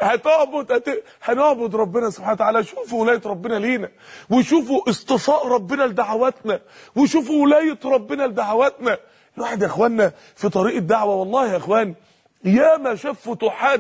Speaker 1: هنعبد ربنا سبحانه وتعالى. شوفوا ولايه ربنا لينا، وشوفوا اصطفاء ربنا لدعواتنا، وشوفوا ولايه ربنا لدعواتنا. الواحد يا اخوانا في طريق الدعوه والله يا اخوان ياما شاف فتوحات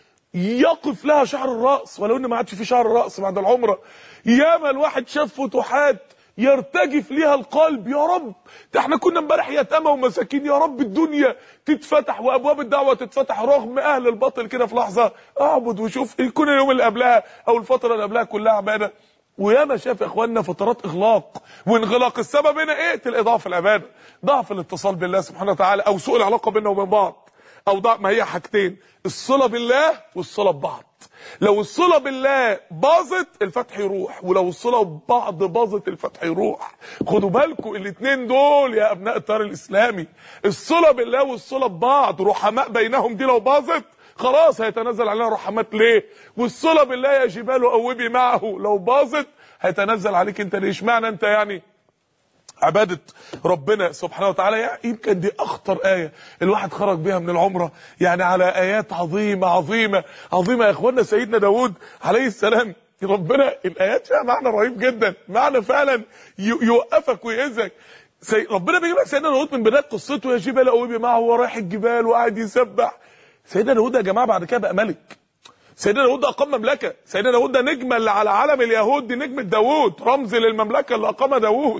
Speaker 1: يقف لها شعر الراس، ولو ان ما عادش في شعر الراس بعد العمره. ياما الواحد شاف فتوحات يرتجف ليها القلب. يا رب ده احنا كنا امبارح يتامى ومساكين، يا رب الدنيا تتفتح وابواب الدعوه تتفتح رغم اهل الباطل كده في لحظه. اعبد وشوف يكون اليوم اللي قبلها او الفتره اللي قبلها كلها عباده. وياما شاف يا اخواننا فترات اغلاق وانغلاق. السبب هنا ايه؟ تلاقي ضعف العباده، ضعف الاتصال بالله سبحانه وتعالى، او سوء العلاقه بيننا وبين بعض، او ضعف. ما هي حاجتين، الصله بالله والصله ببعض. لو الصله بالله باظت الفتح يروح، ولو الصله ببعض باظت الفتح يروح. خدوا بالكم الاثنين دول يا ابناء التيار الاسلامي، الصله بالله والصله ببعض رحماء بينهم، دي لو باظت خلاص هيتنزل علينا رحمات. ليه؟ والصله بالله يا جبال اوبي معه لو باظت هيتنزل عليك انت. ليه؟ اشمعنى انت يعني؟ عبادة ربنا سبحانه وتعالى يعني يمكن دي اخطر آية الواحد خرج بيها من العمرة، يعني على آيات عظيمة عظيمة عظيمة يا اخوانا. سيدنا داود عليه السلام ربنا الآيات فيها معنى رهيب جدا، معنى فعلا يوقفك ويهزك. ربنا بيجيب لك سيدنا داود من بداية قصته يا جبال اوبي معه وهو رايح الجبال وقاعد يسبح. سيدنا داود يا جماعة بعد كده بقى ملك. سيدنا داود ده اقام مملكة. سيدنا داود ده نجمة اللي على علم اليهود، دي نجمة داود، رمز للمملكة اللي اقامها داود.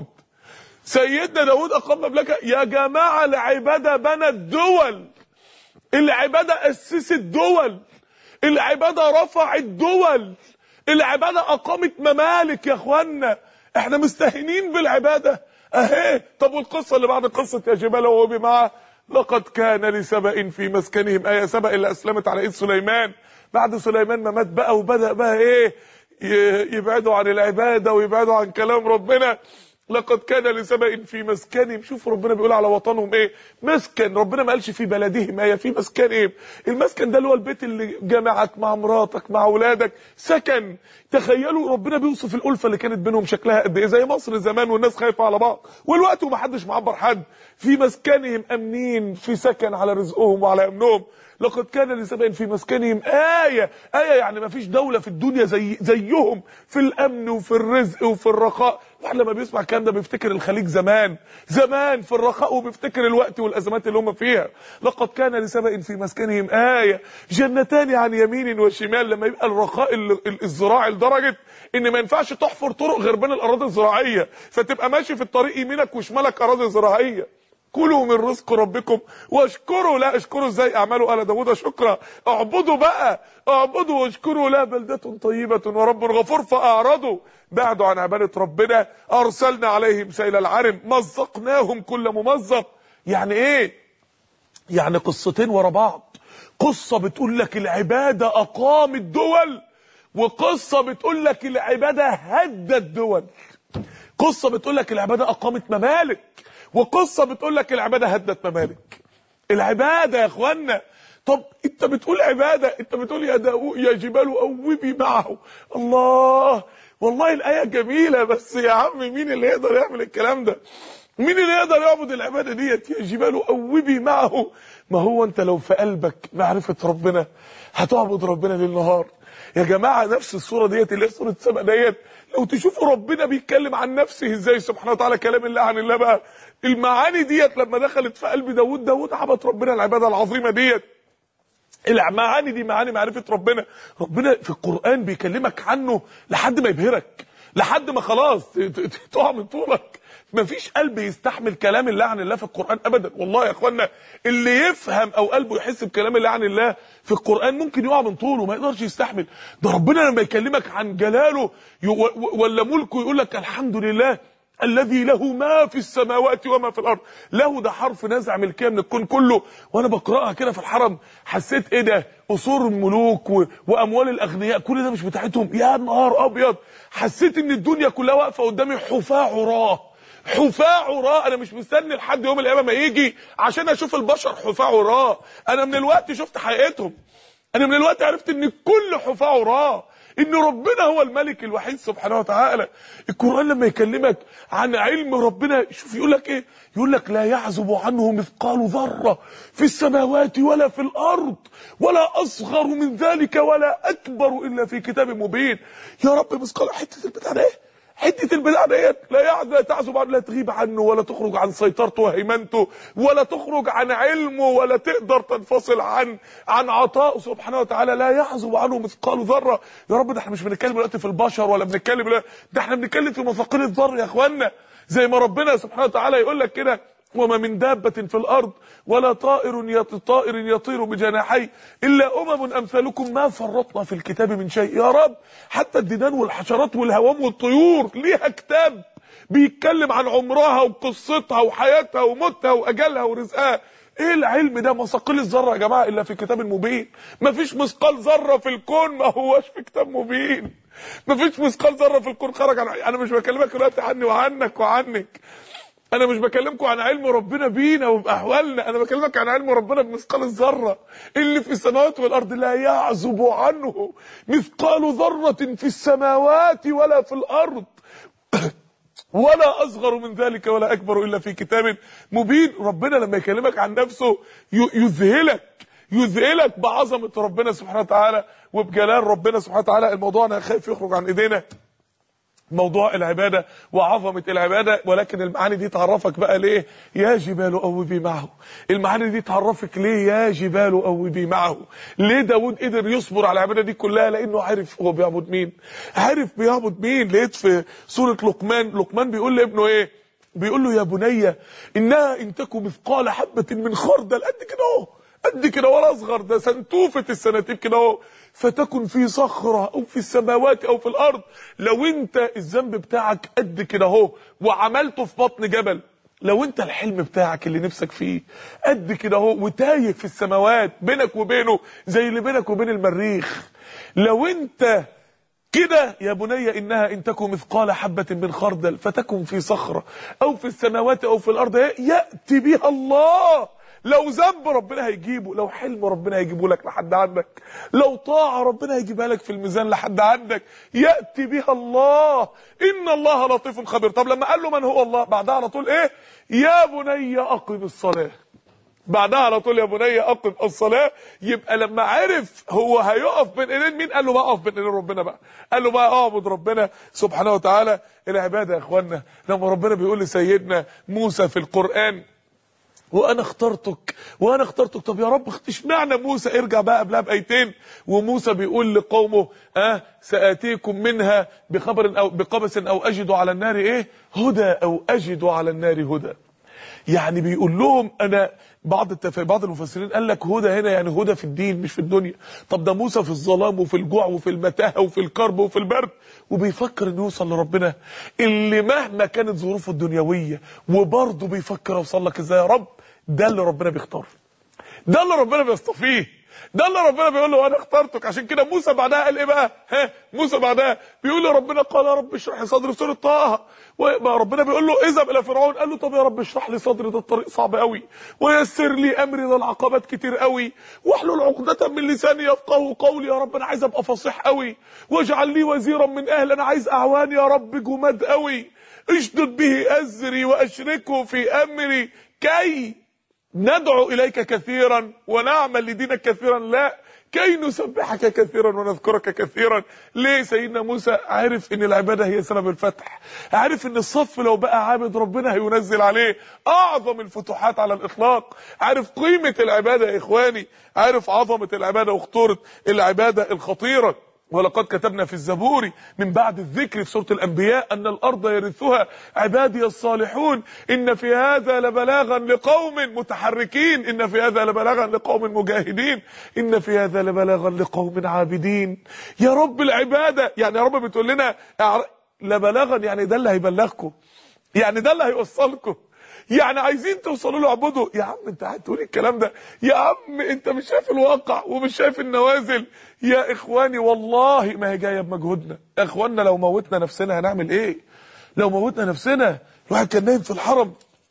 Speaker 1: سيدنا داود اقام مملكه يا جماعه. العباده بنت دول، العباده اسست دول، العباده رفعت دول، العباده اقامت ممالك. يا اخوانا احنا مستهينين بالعباده اهي. طب والقصه اللي بعد قصه يا جبال وهو معه، لقد كان لسبأ في مسكنهم آية. سبأ اللي اسلمت على ايد سليمان بعد سليمان ما مات بقى، وبدأ بقى ايه؟ يبعدوا عن العباده ويبعدوا عن كلام ربنا. لقد كان لسبأ في مسكنهم. شوف ربنا بيقول على وطنهم ايه؟ مسكن. ربنا ما قالش في بلدهم، هي في مسكنهم. المسكن ده اللي هو البيت اللي جمعك مع مراتك مع اولادك سكن. تخيلوا ربنا بيوصف الالفه اللي كانت بينهم شكلها قد ايه، زي مصر زمان والناس خايفه على بعض والوقت ومحدش معبر حد. في مسكنهم امنين، في سكن على رزقهم وعلى امنهم. لقد كان لسبأ في مسكنهم آية. آية يعني ما فيش دولة في الدنيا زيهم في الأمن وفي الرزق وفي الرخاء. واحد لما بيسمع الكلام ده بيفتكر الخليج زمان في الرخاء، وبيفتكر الوقت والازمات اللي هم فيها. لقد كان لسبأ في مسكنهم آية جنتان عن يمين وشمال. لما يبقى الرخاء الزراعي لدرجه ان ما ينفعش تحفر طرق غير بين الاراضي الزراعيه، فتبقى ماشي في الطريق يمينك وشمالك اراضي زراعيه. كلوا من رزق ربكم واشكروا. لا اشكروا ازاي؟ اعملوا آل داوود شكرا. اعبدوا بقى، اعبدوا واشكروا لا بلدة طيبة ورب غفور. فاعرضوا، بعدوا عن عبادة ربنا. ارسلنا عليهم سيل العرم، مزقناهم كل ممزق. يعني ايه؟ يعني قصتين ورا بعض. قصة بتقول لك العبادة اقامت دول، وقصة بتقول لك العبادة هدت دول. قصة بتقول لك العبادة اقامت ممالك، وقصة بتقول لك العبادة هدت ممالك. العبادة يا اخوانا. طب انت بتقول عبادة، انت بتقول يا جبال اوبي معه. الله، والله الآية جميلة، بس يا عم مين اللي يقدر يعمل الكلام ده؟ مين اللي يقدر يعبد العبادة ديت؟ يا جبال اوبي معه. ما هو انت لو في قلبك معرفة ربنا هتعبد ربنا ليل نهار. يا جماعة نفس الصورة ديت اللي هي صورة سبأ ديت، لو تشوفوا ربنا بيتكلم عن نفسه ازاي سبحانه وتعالى، كلام الله عن الله بقى. المعاني ديت لما دخلت في قلب داوود عبد ربنا العبادة العظيمة ديت. المعاني دي معاني معرفة ربنا. ربنا في القرآن بيكلمك عنه لحد ما يبهرك، لحد ما خلاص تقع من طولك. مفيش قلب يستحمل كلام الله عن الله في القرآن ابدا. والله يا اخوانا اللي يفهم او قلبه يحس بكلام الله عن الله في القرآن ممكن يقع من طوله، ما يقدرش يستحمل. ده ربنا لما يكلمك عن جلاله ولا ملكه يقول لك الحمد لله الذي له ما في السماوات وما في الارض. له ده حرف نازع ملكيه من الكون كله. وانا بقراها كده في الحرم حسيت ايه ده؟ قصور الملوك واموال الاغنياء كل ده مش بتاعتهم. يا نهار ابيض، حسيت ان الدنيا كلها واقفه قدامي حفاة عراة، حفاة عراة. انا مش مستني لحد يوم القيامه ما يجي عشان اشوف البشر حفاة عراة. انا من الوقت شفت حقيقتهم. انا من الوقت عرفت ان كل حفاة عراة، ان ربنا هو الملك الوحيد سبحانه وتعالى. القرآن لما يكلمك عن علم ربنا شوف يقول لك ايه؟ يقول لك لا يعزب عنه مثقال ذرة في السماوات ولا في الارض ولا اصغر من ذلك ولا اكبر الا في كتاب مبين. يا رب مثقال حته البتاع ده ايه؟ حته البدع ديت لا تعزب عنه، لا تغيب عنه ولا تخرج عن سيطرته وهيمنته ولا تخرج عن علمه ولا تقدر تنفصل عن عطائه سبحانه وتعالى. لا يعزب عنه مثقال ذره. يا رب ده احنا مش بنتكلم دلوقتي في البشر ولا بنتكلم، ده احنا بنتكلم في مثاقيل الذر يا اخوانا. زي ما ربنا سبحانه وتعالى يقول لك كده وما من دابة في الأرض ولا طائر يطير بجناحيه إلا أمم أمثالكم ما فرطنا في الكتاب من شيء. يا رب حتى الديدان والحشرات والهوام والطيور ليها كتاب بيتكلم عن عمرها وقصتها وحياتها وموتها وأجلها ورزقها. ايه العلم ده؟ مثاقيل الذره يا جماعه الا في كتاب مبين. مفيش مثقال ذره في الكون ما هوش في كتاب مبين. مفيش مثقال ذره في الكون خرج عن. انا مش بكلمك دلوقتي عني وعنك وعنك، انا مش بكلمكم عن علم ربنا بينا وباحوالنا، انا بكلمك عن علم ربنا بمثقال الذره اللي في السماوات والارض. لا يعزب عنه مثقال ذره في السماوات ولا في الارض ولا اصغر من ذلك ولا اكبر الا في كتاب مبين. ربنا لما يكلمك عن نفسه يذهلك بعظمه ربنا سبحانه وتعالى وبجلال ربنا سبحانه وتعالى. الموضوع انا خايف يخرج عن ايدينا، موضوع العبادة وعظمة العبادة، ولكن المعاني دي تعرفك بقى ليه يا جبال أوبي معه. المعاني دي تعرفك ليه يا جبال أوبي معه. ليه داود قدر يصبر على العبادة دي كلها؟ لأنه عارف هو بيعبد مين، عارف بيعبد مين. لقيت في سورة لقمان بيقول لابنه ايه؟ بيقول له يا بني إنها إن تكن مثقال حبة من خردل قد كده اهو، قد كده ولا اصغر، ده سنتوفة السناتيب كده اهو، فتكن في صخرة او في السماوات او في الارض. لو انت الذنب بتاعك قد كده اهو وعملته في بطن جبل، لو انت الحلم بتاعك اللي نفسك فيه قد كده اهو وتايه في السماوات بينك وبينه زي اللي بينك وبين المريخ، لو انت كده يا بني انها ان تكن مثقال حبة من خردل فتكن في صخرة او في السماوات او في الارض يأتي بها الله. لو ذنب ربنا هيجيبه، لو حلم ربنا هيجيبه لك لحد عندك، لو طاعة ربنا هيجيبها لك في الميزان لحد عندك. يأتي بها الله إن الله لطيف خبير. طب لما قال له من هو الله بعدها على طول ايه؟ يا بني أقم الصلاة. بعدها على طول يا بني اقم الصلاه. يبقى لما عرف هو هيقف بين ايدين مين، قال له بقى اقف بين ايدين ربنا بقى، قال له بقى اعبد ربنا سبحانه وتعالى. العباده يا اخوانا، لما ربنا بيقول لسيدنا موسى في القران وانا اخترتك وانا اخترتك، طب يا رب اشمعنى موسى؟ ارجع بقى قبلها بايتين، وموسى بيقول لقومه ساتيكم منها بخبر او بقبس او اجد على النار ايه هدى، او اجد على النار هدى. يعني بيقول لهم انا، بعض المفسرين قال لك هدى هنا يعني هدى في الدين مش في الدنيا. طب ده موسى في الظلام وفي الجوع وفي المتاهه وفي الكرب وفي البرد وبيفكر انه يوصل لربنا، اللي مهما كانت ظروفه الدنيويه وبرضه بيفكر اوصل لك ازاي يا رب. ده اللي ربنا بيختار، ده اللي ربنا بيصطفيه، ده اللي ربنا بيقول له انا اخترتك. عشان كده موسى بعدها قال ايه بقى؟ موسى بعدها بيقول له ربنا قال يا رب اشرح لي صدري في سوره طه، وربنا بيقول له اذهب الى فرعون، قال له طب يا رب اشرح لي صدري، ده الطريق صعب قوي، ويسر لي امري، ده العقبات كتير قوي، واحلل عقدة من لساني يفقهوا قولي، يا رب انا عايز ابقى فصيح قوي، واجعل لي وزيرا من اهلي، انا عايز اعوان يا رب جماد قوي، اشدد به ازري واشركه في امري كي ندعو إليك كثيرا ونعمل لدينك كثيرا، لا كي نسبحك كثيرا ونذكرك كثيرا. ليه؟ سيدنا موسى عارف ان العبادة هي سبب الفتح، عارف ان الصف لو بقى عابد ربنا هينزل عليه اعظم الفتوحات على الاطلاق، عارف قيمة العبادة يا اخواني، عارف عظمة العبادة وخطورة العبادة الخطيرة. ولقد كتبنا في الزبور من بعد الذكر في سورة الأنبياء أن الأرض يرثها عبادي الصالحون، إن في هذا لبلاغا لقوم متحركين، إن في هذا لبلاغا لقوم مجاهدين، إن في هذا لبلاغا لقوم عابدين. يا رب العبادة يعني يا رب بتقول لنا لبلاغا، يعني ده اللي هيبلغكم، يعني ده اللي هيوصلكم، يعني عايزين توصلوا له اعبدوا. يا عم انت قاعد تقول الكلام ده، يا عم انت مش شايف الواقع ومش شايف النوازل. يا اخواني والله ما هي جايه بمجهودنا. يا اخواننا لو موتنا نفسنا هنعمل ايه؟ لو موتنا نفسنا، الواحد كان نايم في الحرم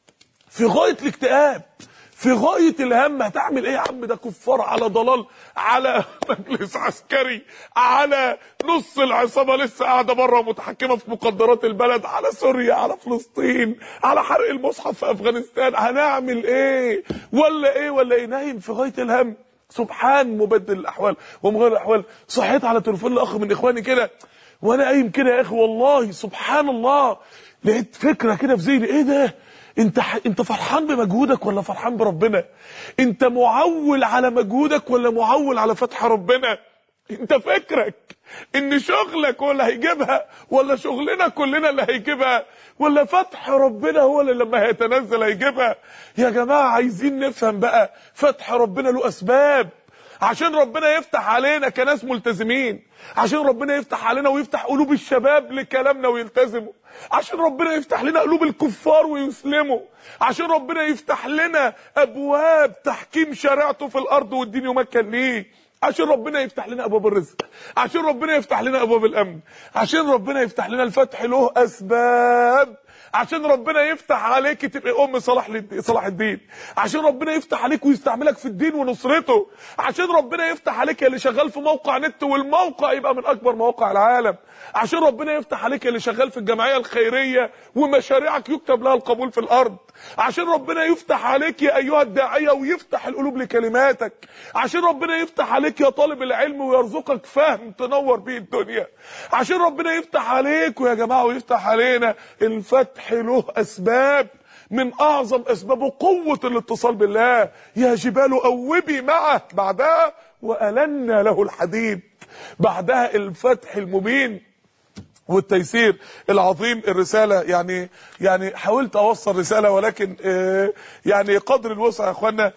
Speaker 1: في غايه الاكتئاب، في غايه الهم، هتعمل ايه يا عم؟ ده كفار على ضلال، على مجلس عسكري، على نص العصابه لسه قاعده بره متحكمه في مقدرات البلد، على سوريا، على فلسطين، على حرق المصحف في افغانستان، هنعمل ايه؟ ولا ايه؟ نايم في غايه الهم. سبحان مبدل الاحوال ومغير الاحوال. صحيت على تليفون لاخ من اخواني كده وانا قايم كده يا اخي، والله سبحان الله لقيت فكره كده في ذهني، ايه ده؟ انت فرحان بمجهودك ولا فرحان بربنا؟ انت معول على مجهودك ولا معول على فتح ربنا؟ انت فكرك ان شغلك هو اللي هيجيبها، ولا شغلنا كلنا اللي هيجيبها، ولا فتح ربنا هو اللي لما هيتنزل هيجيبها؟ يا جماعة عايزين نفهم بقى، فتح ربنا له اسباب، عشان ربنا يفتح علينا كناس ملتزمين، عشان ربنا يفتح علينا ويفتح قلوب الشباب لكلامنا ويلتزموا، عشان ربنا يفتح لنا قلوب الكفار ويسلموا، عشان ربنا يفتح لنا ابواب تحكيم شريعته في الارض والدين يمكن ليه، عشان ربنا يفتح لنا ابواب الرزق، عشان ربنا يفتح لنا ابواب الامن، عشان ربنا يفتح لنا الفتح له اسباب، عشان ربنا يفتح عليك تبقى ام صلاح الدين، عشان ربنا يفتح عليك ويستعملك في الدين ونصرته، عشان ربنا يفتح عليك اللي شغال في موقع نت والموقع يبقى من اكبر مواقع العالم، عشان ربنا يفتح عليك اللي شغال في الجمعيه الخيريه ومشاريعك يكتب لها القبول في الارض، عشان ربنا يفتح عليك يا ايها الداعيه ويفتح القلوب لكلماتك، عشان ربنا يفتح عليك يا طالب العلم ويرزقك فهم تنور بيه الدنيا، عشان ربنا يفتح عليك ويا جماعه ويفتح علينا. الفتح له اسباب، من اعظم اسبابه قوه الاتصال بالله. يا جبال اوبي معه، بعدها والنا له الحديد، بعدها الفتح المبين والتيسير العظيم. الرساله يعني حاولت اوصل رساله، ولكن يعني قدر الوسع يا اخوانا.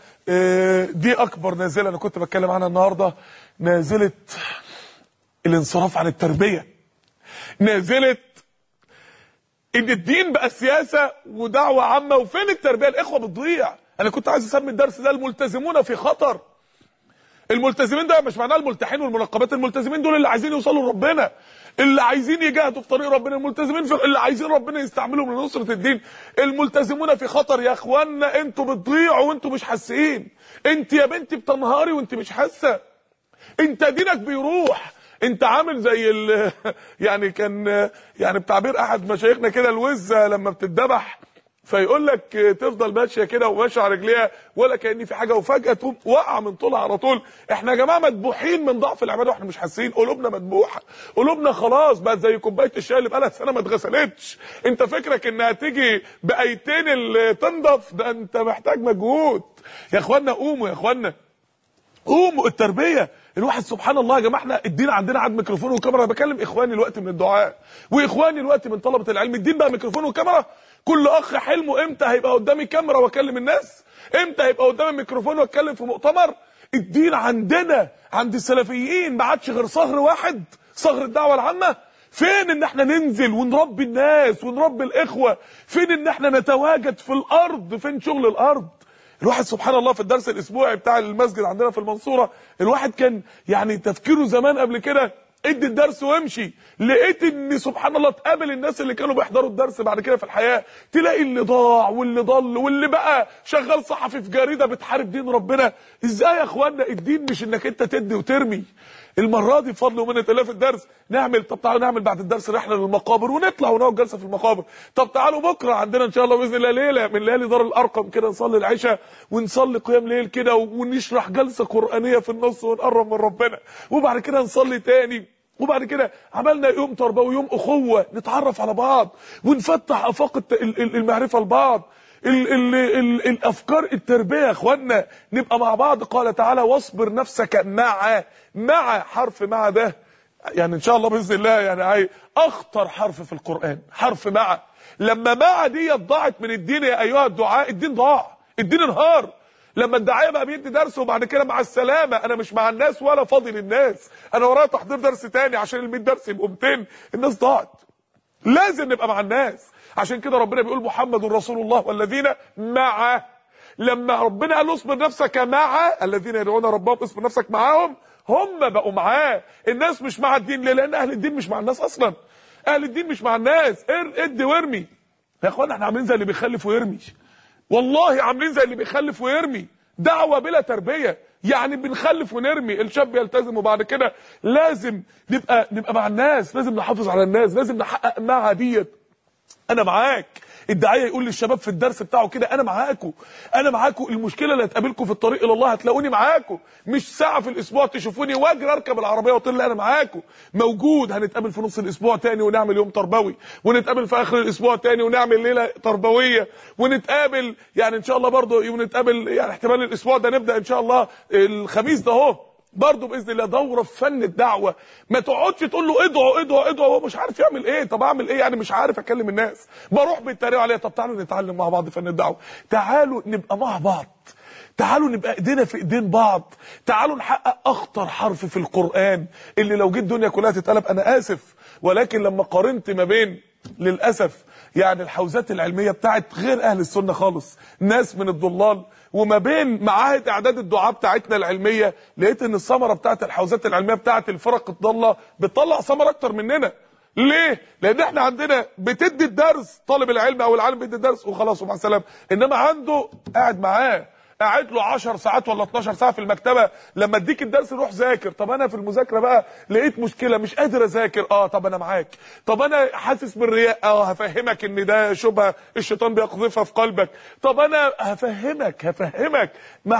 Speaker 1: دي اكبر نازله انا كنت بتكلم عنها النهارده، نازله الانصراف عن التربيه، نازله ان الدين بقى سياسه ودعوه عامه، وفين التربيه؟ الاخوه بتضيع. انا كنت عايز اسمي الدرس ده الملتزمون في خطر. الملتزمين ده مش معناه الملتحين والمنقبات، الملتزمين دول اللي عايزين يوصلوا لربنا، اللي عايزين يجاهدوا في طريق ربنا، الملتزمين اللي عايزين ربنا يستعملهم لنصرة الدين. الملتزمون في خطر يا اخوانا، انتوا بتضيعوا وانتوا مش حاسين، انت يا بنتي بتنهاري وانت مش حاسه، انت دينك بيروح، انت عامل زي يعني كان يعني بتعبير احد مشايخنا كده، الوزه لما بتتذبح فيقول لك تفضل ماشيه كده وماشيه على رجليها ولا كأن في حاجه، وفجاه تقوم واقعه من طولها على طول. احنا يا جماعه مدبوحين من ضعف العباده واحنا مش حاسين، قلوبنا مدبوحه، قلوبنا خلاص بقت زي كوبايه الشاي اللي بقالها سنه ما اتغسلتش. انت فكرك انها تيجي بايتين اللي تنضف؟ ده انت محتاج مجهود. يا اخوانا قوموا، يا اخوانا قوموا. التربيه الواحد سبحان الله يا جماعه، احنا الدين عندنا عاد ميكروفون وكاميرا. انا بكلم اخواني الوقت من الدعاء واخواني الوقت من طلبه العلم، الدين بقى ميكروفون وكاميرا. كل اخ حلمه امتى هيبقى قدامي كاميرا واكلم الناس، امتى هيبقى قدامي ميكروفون واتكلم في مؤتمر. الدين عندنا عند السلفيين ما عادش غير صغر واحد، صغر الدعوه العامه. فين ان احنا ننزل ونربي الناس ونربي الاخوه؟ فين ان احنا نتواجد في الارض؟ فين شغل الارض؟ الواحد سبحان الله في الدرس الاسبوعي بتاع المسجد عندنا في المنصوره، الواحد كان يعني تفكيره زمان قبل كده ادي الدرس وامشي. لقيت ان سبحان الله تقابل الناس اللي كانوا بيحضروا الدرس بعد كده في الحياه، تلاقي اللي ضاع واللي ضل واللي بقى شغال صحفي في جريده بتحارب دين ربنا. ازاي يا اخوانا؟ الدين مش انك انت تدي وترمي. المره دي بفضل ومنه الله في الدرس نعمل، طب تعالوا نعمل بعد الدرس رحله للمقابر ونطلع ونقعد جلسه في المقابر. طب تعالوا بكره عندنا ان شاء الله باذن الله ليله من ليالي دار الارقم كده نصلي العشاء ونصلي قيام ليل كده ونشرح جلسه قرانيه في النص ونقرب من ربنا، وبعد كده نصلي تاني، وبعد كده عملنا يوم تربوي ويوم اخوه نتعرف على بعض ونفتح افاق المعرفه لبعض. الافكار التربيه يا اخوانا نبقى مع بعض. قال تعالى واصبر نفسك مع حرف مع ده يعني ان شاء الله باذن الله يعني اخطر حرف في القران حرف مع. لما مع دي ضاعت من الدين يا ايها الدعاء، الدين ضاع، الدين انهار. لما الداعيه بقى بيدي درس وبعد كده مع السلامه، انا مش مع الناس ولا فاضي للناس، انا ورايا تحضير درس تاني عشان ال100 درس يبقوا 200، الناس ضاعت. لازم نبقى مع الناس. عشان كده ربنا بيقول محمد رسول الله والذين معه. لما ربنا قال اصبر نفسك مع الذين يدعون ربهم، اصبر نفسك معاهم، هم بقوا معاه. الناس مش مع الدين ليه؟ لان اهل الدين مش مع الناس اصلا. اهل الدين مش مع الناس. ادي وارمي يا اخوانا. احنا عاملين زي اللي بيخلف ويرمي، والله عاملين زي اللي بيخلف ويرمي. دعوه بلا تربيه، يعني بنخلف ونرمي. الشاب يلتزم وبعد كده لازم نبقى مع الناس، لازم نحافظ على الناس، لازم نحقق معها ديت. انا معاك. الداعيه يقول للشباب في الدرس بتاعه كده انا معاكم، انا معاكم. المشكله اللي هتقابلكم في الطريق الى الله هتلاقوني معاكم، مش ساعه في الاسبوع تشوفوني واجري اركب العربيه واطل. لا انا معاكم موجود. هنتقابل في نص الاسبوع تاني ونعمل يوم تربوي، ونتقابل في اخر الاسبوع تاني ونعمل ليله تربويه، ونتقابل يعني ان شاء الله برضه، ونتقابل يعني احتمال الاسبوع ده نبدا ان شاء الله الخميس ده اهو برضه باذن الله دوره في فن الدعوه. ما تقعدش تقول له ادعوا هو مش عارف يعمل ايه. طب اعمل ايه يعني؟ مش عارف اكلم الناس، بروح بيتريقوا عليا. طب تعالوا نتعلم مع بعض فن الدعوه، تعالوا نبقى مع بعض، تعالوا نبقى ايدينا في ايدين بعض، تعالوا نحقق اخطر حرف في القران اللي لو جه الدنيا كلها تتقلب. انا اسف، ولكن لما قارنت ما بين للاسف يعني الحوزات العلميه بتاعت غير اهل السنه خالص، ناس من الضلال، وما بين معاهد اعداد الدعاء بتاعتنا العلميه، لقيت ان الثمره بتاعت الحوزات العلميه بتاعت الفرق الضاله بتطلع ثمره اكتر مننا. ليه؟ لان احنا عندنا بتدي الدرس، طالب العلم او العالم بيدي الدرس وخلاص ومع السلامه، انما عنده قاعد معاه، قاعد له 10 ساعات ولا 12 ساعه في المكتبه. لما اديك الدرس روح ذاكر. طب انا في المذاكره بقى لقيت مشكله مش قادر اذاكر. طب انا معاك. طب انا حاسس بالرياء. هفهمك ان ده شبهه الشيطان بيقذفها في قلبك. طب انا هفهمك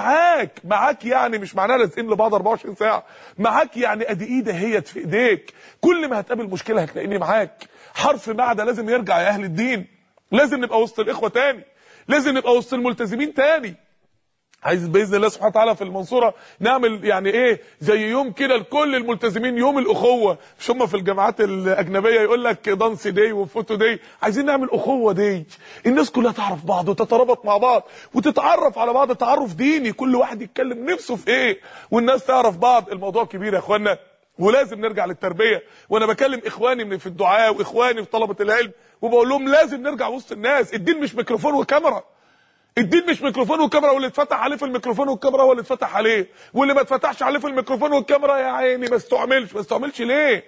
Speaker 1: معاك يعني مش معناها لازقين لبعض 24 ساعه. معاك يعني ادي ايدي هيت في ايديك. كل ما هتقابل مشكله هتلاقيني معاك. حرف مع ده لازم يرجع يا اهل الدين. لازم نبقى وسط الاخوه تاني، لازم نبقى وسط الملتزمين تاني. عايز باذن الله سبحانه وتعالى في المنصوره نعمل يعني ايه زي يوم كده لكل الملتزمين، يوم الاخوه. مش هم في الجامعات الاجنبيه يقول لك دانس داي وفوتو داي؟ عايزين نعمل اخوه داي، الناس كلها تعرف بعض وتترابط مع بعض وتتعرف على بعض تعرف ديني، كل واحد يتكلم نفسه في ايه والناس تعرف بعض. الموضوع كبير يا اخوانا ولازم نرجع للتربيه. وانا بكلم اخواني من في الدعاء واخواني في طلبه العلم وبقول لهم لازم نرجع وسط الناس. الدين مش ميكروفون وكاميرا، الدين مش ميكروفون وكاميرا، واللي اتفتح عليه في الميكروفون والكاميرا هو اللي اتفتح عليه، واللي ما اتفتحش عليه في الميكروفون والكاميرا يا عيني ما استعملش ليه؟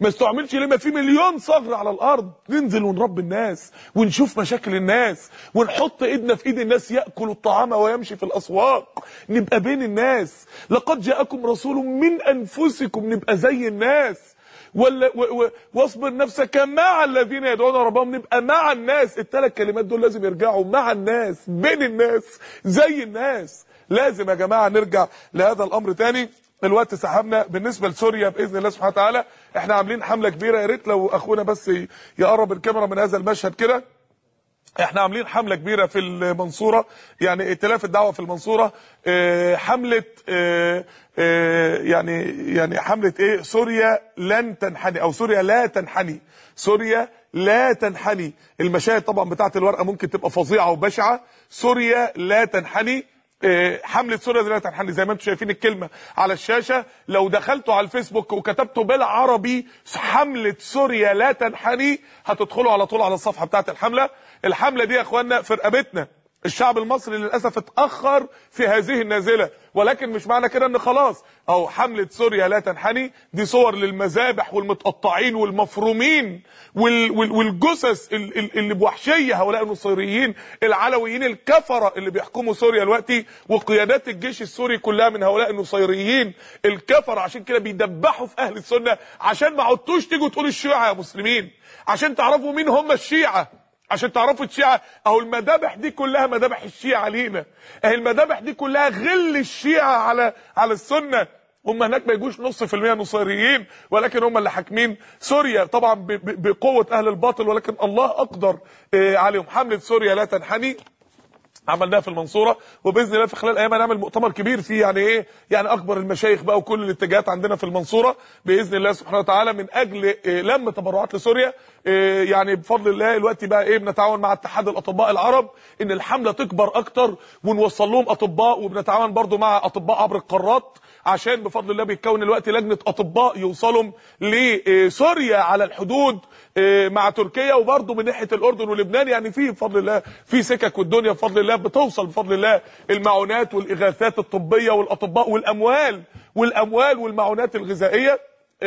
Speaker 1: ما في مليون ثغر على الارض. ننزل ونربي الناس ونشوف مشاكل الناس ونحط ايدنا في ايد الناس، ياكل الطعام ويمشي في الاسواق، نبقى بين الناس. لقد جاءكم رسول من انفسكم، نبقى زي الناس. ولا واصبر نفسك مع الذين يدعون ربهم، نبقى مع الناس. الثلاث كلمات دول لازم يرجعوا مع الناس، بين الناس، زي الناس. لازم يا جماعه نرجع لهذا الامر تاني. الوقت سحبنا. بالنسبه لسوريا باذن الله سبحانه وتعالى احنا عاملين حمله كبيره، يا ريت لو اخونا بس يقرب الكاميرا من هذا المشهد كده. احنا عاملين حمله كبيره في المنصوره، يعني ائتلاف الدعوه في المنصوره، حمله يعني حمله ايه؟ سوريا لن تنحني، او سوريا لا تنحني. سوريا لا تنحني. المشاهد طبعا بتاعت الورقه ممكن تبقى فظيعه وبشعه. سوريا لا تنحني. حمله سوريا لا تنحني زي ما انتم شايفين الكلمه على الشاشه. لو دخلتوا على الفيسبوك وكتبتوا بالعربي حمله سوريا لا تنحني هتدخلوا على طول على الصفحه بتاعت الحمله. الحمله دي يا اخوانا في رقبتنا. الشعب المصري للاسف اتاخر في هذه النازله، ولكن مش معنى كده ان خلاص. او حمله سوريا لا تنحني دي صور للمذابح والمتقطعين والمفرومين والجثث اللي بوحشيه هؤلاء النصيريين العلويين الكفره اللي بيحكموا سوريا دلوقتي، وقيادات الجيش السوري كلها من هؤلاء النصيريين الكفره. عشان كده بيدبحوا في اهل السنه، عشان ما عدتوش تيجوا تقولوا الشيعه يا مسلمين، عشان تعرفوا مين هم الشيعه، عشان تعرفوا الشيعة. اهو المذابح دي كلها مذابح الشيعة لينا، اهي المذابح دي كلها غل الشيعة على السنة. هم هناك ما يجوش نص في المية نصيريين، ولكن هم اللي حاكمين سوريا طبعا بقوة اهل الباطل، ولكن الله اقدر عليهم. حملة سوريا لا تنحني عملناها في المنصوره، وباذن الله في خلال ايام هنعمل مؤتمر كبير فيه يعني ايه، يعني اكبر المشايخ بقى وكل الاتجاهات عندنا في المنصوره باذن الله سبحانه وتعالى، من اجل لم تبرعات لسوريا. يعني بفضل الله دلوقتي بقى ايه، بنتعاون مع اتحاد الاطباء العرب ان الحمله تكبر اكتر ونوصل لهم اطباء، وبنتعاون برضو مع اطباء عبر القارات، عشان بفضل الله بيتكون دلوقتي لجنه اطباء يوصلوا لسوريا على الحدود مع تركيا، وبرضه من ناحيه الاردن ولبنان. يعني في بفضل الله في سكك، والدنيا بفضل الله بتوصل بفضل الله المعونات والاغاثات الطبيه والاطباء والاموال والمعونات الغذائيه.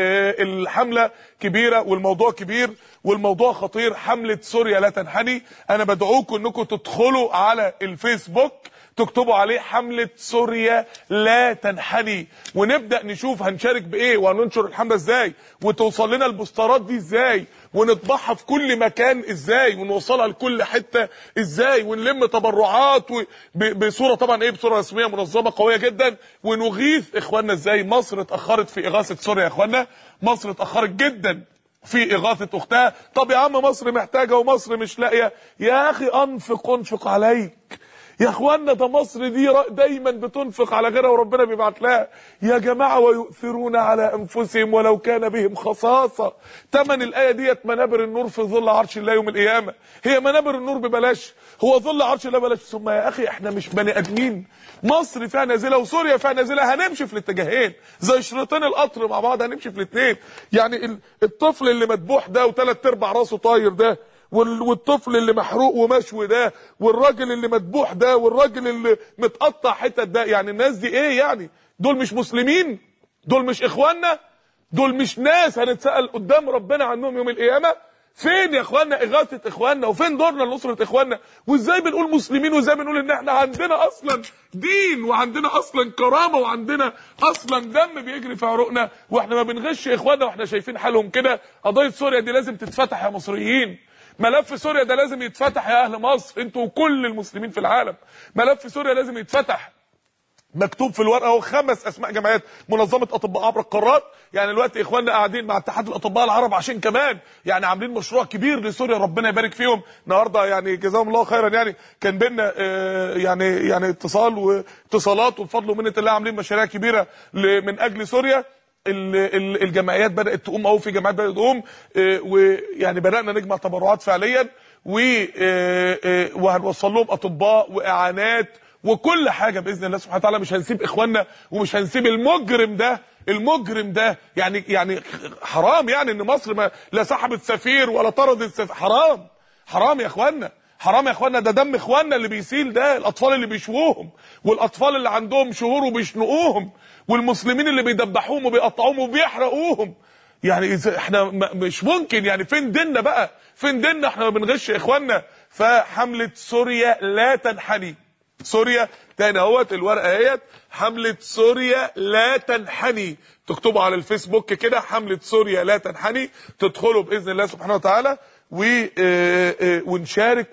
Speaker 1: الحمله كبيره والموضوع كبير والموضوع خطير. حمله سوريا لا تنحني. انا بدعوكم انكم تدخلوا على الفيسبوك تكتبوا عليه حملة سوريا لا تنحني، ونبدأ نشوف هنشارك بايه وهننشر الحملة ازاي، وتوصل لنا البوسترات دي ازاي، ونطبعها في كل مكان ازاي، ونوصلها لكل حتة ازاي، ونلم تبرعات بصورة طبعا ايه، بصورة رسمية منظمة قوية جدا، ونغيث اخواننا ازاي. مصر اتأخرت في اغاثة سوريا يا اخواننا، مصر اتأخرت جدا في اغاثة اختها. طب يا عم مصر محتاجة ومصر مش لاقية، يا اخي انفق عليك يا اخوانا. ده مصر دي دايما بتنفق على غيرها وربنا بيبعت لها يا جماعه، ويؤثرون على انفسهم ولو كان بهم خصاصه. تمن الايه ديت منابر النور في ظل عرش الله يوم القيامه. هي منابر النور ببلاش؟ هو ظل عرش الله ببلاش؟ ثم يا اخي احنا مش بني ادمين. مصر فيها نازله وسوريا فيها نازله، هنمشي في الاتجاهين زي شريطين القطر مع بعض، هنمشي في الاثنين. يعني الطفل اللي مذبوح ده وثلاث ارباع راسه طاير ده، والطفل اللي محروق ومشوي ده، والراجل اللي مذبوح ده، والراجل اللي متقطع حتت ده، يعني الناس دي ايه يعني؟ دول مش مسلمين؟ دول مش اخواننا؟ دول مش ناس هنتسأل قدام ربنا عنهم يوم القيامة؟ فين يا اخواننا اغاثة اخواننا؟ وفين دورنا لنصرة اخواننا؟ وازاي بنقول مسلمين، وازاي بنقول ان احنا عندنا اصلا دين، وعندنا اصلا كرامة، وعندنا اصلا دم بيجري في عروقنا، واحنا ما بنغش اخواننا واحنا شايفين حالهم كده؟ قضية سوريا دي لازم تتفتح يا مصريين. ملف سوريا ده لازم يتفتح يا اهل مصر، انتوا وكل المسلمين في العالم. ملف سوريا لازم يتفتح. مكتوب في الورقه اهو 5 اسماء جمعيات منظمه اطباء عبر القارات. يعني دلوقتي اخواننا قاعدين مع اتحاد الاطباء العرب عشان كمان يعني عاملين مشروع كبير لسوريا، ربنا يبارك فيهم. النهارده يعني جزاهم الله خيرا، يعني كان بينا يعني واتصالات، وبفضل ومنه الله عاملين مشاريع كبيره من اجل سوريا. الجمعيات بدات تقوم، او في جمعيات بدات تقوم، ويعني بدانا نجمع تبرعات فعليا، وهنوصل لهم اطباء واعانات وكل حاجه باذن الله سبحانه وتعالى. مش هنسيب اخواننا، ومش هنسيب المجرم ده يعني حرام يعني ان مصر ما لا سحبت سفير ولا طردت سفير. حرام يا اخواننا، حرام يا اخوانا. ده دم اخواننا اللي بيسيل ده، الاطفال اللي بيشووهم، والاطفال اللي عندهم شهور وبيشنقوهم، والمسلمين اللي بيدبحوهم وبيقطعوهم وبيحرقوهم. يعني احنا مش ممكن، يعني فين ديننا بقى؟ فين ديننا؟ احنا ما بنغش اخواننا. فحملة سوريا لا تنحني سوريا تاني اهوت الورقه اهيت، حمله سوريا لا تنحني، تكتبوا على الفيسبوك كده حمله سوريا لا تنحني، تدخلوا باذن الله سبحانه وتعالى ونشارك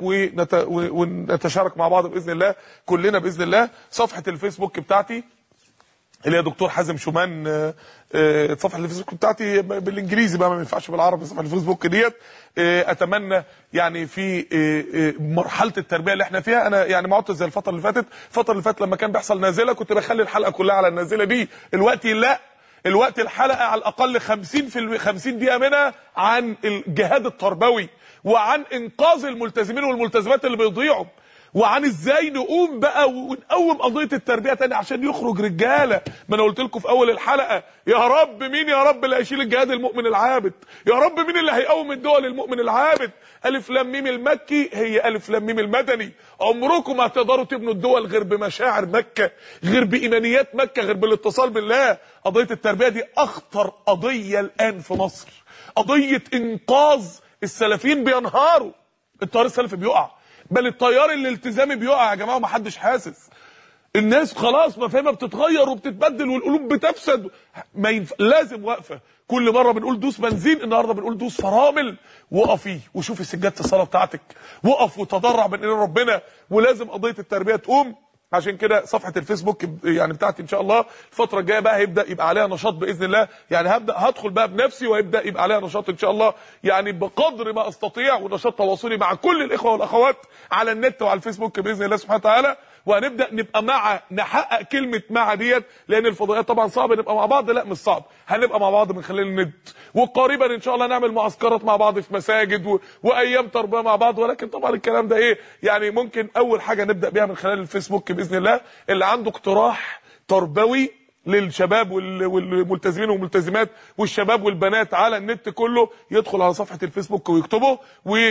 Speaker 1: ونتشارك مع بعض باذن الله كلنا باذن الله. صفحه الفيسبوك بتاعتي اللي هي دكتور حازم شومان، صفحه الفيسبوك بتاعتي بالانجليزي بقى، ما ينفعش بالعربي. صفحه الفيسبوك ديت اتمنى يعني في مرحله التربيه اللي احنا فيها، انا يعني ما عدتش زي الفتره اللي فاتت. الفتره اللي فاتت لما كان بيحصل نازله كنت بخلي الحلقه كلها على النازله دي، الوقت لا، الوقت الحلقه على الاقل 50 دقيقه منها عن الجهاد التربوي، وعن انقاذ الملتزمين والملتزمات اللي بيضيعوا، وعن ازاي نقوم بقى ونقوم قضيه التربيه تاني عشان يخرج رجاله. ما انا قلت لكم في اول الحلقه يا رب مين يا رب اللي هيشيل الجهاد المؤمن العابد؟ يا رب مين اللي هيقوم الدول المؤمن العابد؟ الف لام ميم المكي هي الف لام ميم المدني. عمركم ما هتقدروا تبنوا الدول غير بمشاعر مكه، غير بايمانيات مكه، غير بالاتصال بالله. قضيه التربيه دي اخطر قضيه الان في مصر، قضيه انقاذ. السلفيين بينهاروا، التيار السلفي بيقع، بل التيار الالتزامي بيقع يا جماعه ومحدش حاسس. الناس خلاص مفاهيمها بتتغير وبتتبدل والقلوب بتفسد. لازم وقفه. كل مره بنقول دوس بنزين، النهارده بنقول دوس فرامل. وقفي وشوفي سجاده الصلاه بتاعتك، وقف وتضرع بين ايدين ربنا، ولازم قضيه التربيه تقوم. عشان كده صفحه الفيسبوك يعني بتاعتي ان شاء الله الفتره الجايه بقى هيبدا يبقى عليها نشاط باذن الله، يعني هدخل بقى بنفسي وهيبدا يبقى عليها نشاط ان شاء الله، يعني بقدر ما استطيع، ونشاط تواصلي مع كل الاخوه والاخوات على النت وعلى الفيسبوك باذن الله سبحانه وتعالى. وهنبدا نبقى نحقق كلمه مع ديت، لان الفضائيات طبعا صعب نبقى مع بعض، لا مش صعب، هنبقى مع بعض من خلال النت. وقريبا ان شاء الله نعمل معسكرات مع بعض في مساجد وايام تربيه مع بعض. ولكن طبعا الكلام ده ايه يعني، ممكن اول حاجه نبدا بيها من خلال الفيسبوك باذن الله. اللي عنده اقتراح تربوي للشباب والملتزمين والملتزمات والشباب والبنات على النت كله، يدخل على صفحه الفيسبوك ويكتبه.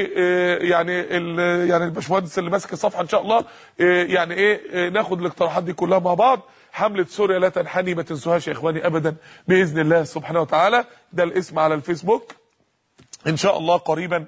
Speaker 1: ويعني يعني الباشمهندس اللي ماسك الصفحه ان شاء الله يعني ايه ناخد الاقتراحات دي كلها مع بعض. حمله سوريا لا تنحني، ما تنسوهاش يا اخواني ابدا باذن الله سبحانه وتعالى. ده الاسم على الفيسبوك. ان شاء الله قريبا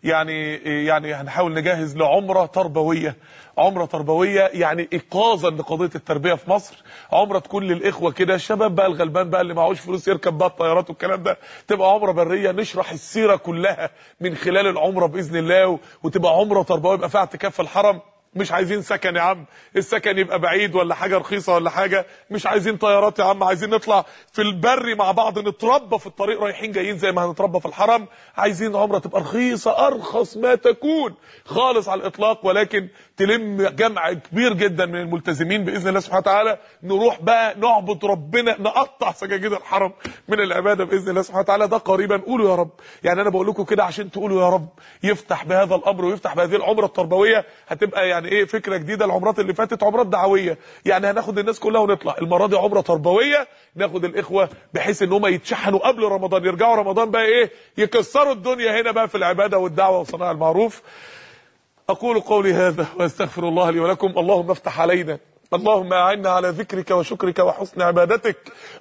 Speaker 1: يعني هنحاول نجهز لعمره تربويه، عمره تربويه يعني ايقاظا لقضيه التربيه في مصر. عمره تكون للاخوه كده، الشباب بقى الغلبان بقى اللي معهوش فلوس يركب بقى الطيارات والكلام ده، تبقى عمره بريه نشرح السيره كلها من خلال العمره باذن الله، وتبقى عمره تربويه يبقى فيها اعتكاف في الحرم. مش عايزين سكن يا عم، السكن يبقى بعيد ولا حاجه رخيصه ولا حاجه. مش عايزين طيارات يا عم، عايزين نطلع في البر مع بعض، نتربى في الطريق رايحين جايين زي ما هنتربى في الحرم. عايزين عمره تبقى رخيصه، ارخص ما تكون خالص على الاطلاق، ولكن تلم جمع كبير جدا من الملتزمين باذن الله سبحانه وتعالى. نروح بقى نعبد ربنا، نقطع سجاجيد الحرم من العباده باذن الله سبحانه وتعالى. ده قريبا. قولوا يا رب، يعني انا بقول لكم كده عشان تقولوا يا رب يفتح بهذا الامر ويفتح بهذه العمره التربويه. هتبقى يعني ايه فكره جديده. العمرات اللي فاتت عمرات دعويه، يعني هناخد الناس كلها ونطلع. المره دي عمره تربويه، ناخد الاخوه بحيث ان هم يتشحنوا قبل رمضان، يرجعوا رمضان بقى ايه يكسروا الدنيا هنا بقى في العباده والدعوه وصناعه المعروف. اقول قولي هذا واستغفر الله لي ولكم. اللهم افتح علينا، اللهم اعنا على ذكرك وشكرك وحسن عبادتك.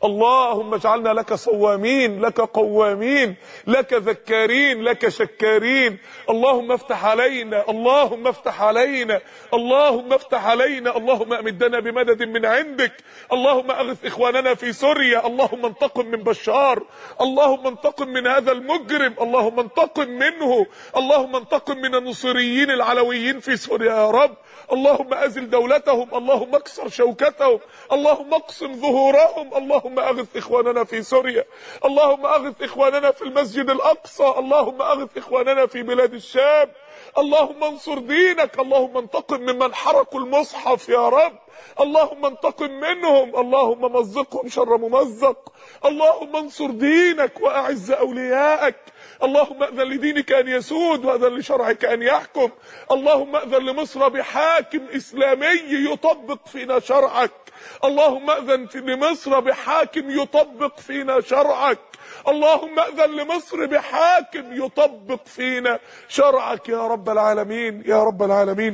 Speaker 1: اللهم اجعلنا لك صوامين، لك قوامين، لك ذكارين، لك شكارين. اللهم افتح علينا، اللهم افتح علينا، اللهم افتح علينا. اللهم امدنا بمدد من عندك. اللهم اغث اخواننا في سوريا. اللهم انتقم من بشار، اللهم انتقم من هذا المجرم، اللهم انتقم منه. اللهم انتقم من النصيريين العلويين في سوريا يا رب. اللهم ازل دولتهم، اللهم اكسر شوكتهم، اللهم اقسم ظهورهم. اللهم اغث اخواننا في سوريا، اللهم اغث اخواننا في المسجد الاقصى، اللهم اغث اخواننا في بلاد الشام. اللهم انصر دينك. اللهم انتقم ممن حرقوا المصحف يا رب. اللهم انتقم منهم، اللهم مزقهم شر ممزق. اللهم انصر دينك واعز اوليائك. اللهم اذن لدينك ان يسود واذن لشرعك ان يحكم. اللهم اذن لمصر بحاكم اسلامي يطبق فينا شرعك. اللهم اذن لمصر بحاكم يطبق فينا شرعك. اللهم اذن لمصر بحاكم يطبق فينا شرعك يا رب العالمين، يا رب العالمين.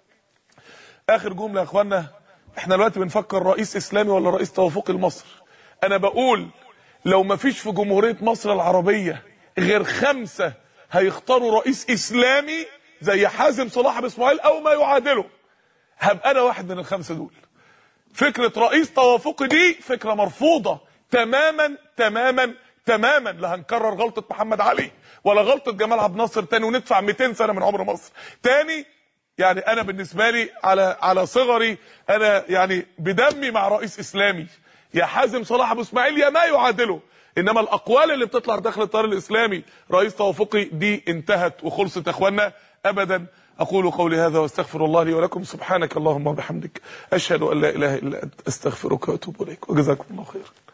Speaker 1: اخر جمله يا اخوانا، احنا دلوقتي بنفكر رئيس اسلامي ولا رئيس توافقي لمصر. انا بقول لو ما فيش في جمهوريه مصر العربيه غير 5 هيختاروا رئيس اسلامي زي حازم صلاح ابو اسماعيل او ما يعادله، هبقى انا واحد من الخمسه دول. فكره رئيس توافقي دي فكره مرفوضه تماما تماما تماما. لا هنكرر غلطه محمد علي ولا غلطه جمال عبد الناصر تاني وندفع 200 سنه من عمر مصر تاني. يعني انا بالنسبه لي على صغري انا يعني بدمي مع رئيس اسلامي، يا حازم صلاح ابو اسماعيل يا ما يعادله. انما الاقوال اللي بتطلع داخل التيار الاسلامي رئيس توافقي دي انتهت وخلصت يا اخوانا ابدا. اقول قولي هذا واستغفر الله لي ولكم. سبحانك اللهم وبحمدك اشهد ان لا اله الا انت استغفرك واتوب اليك وجزاكم الله خيرا.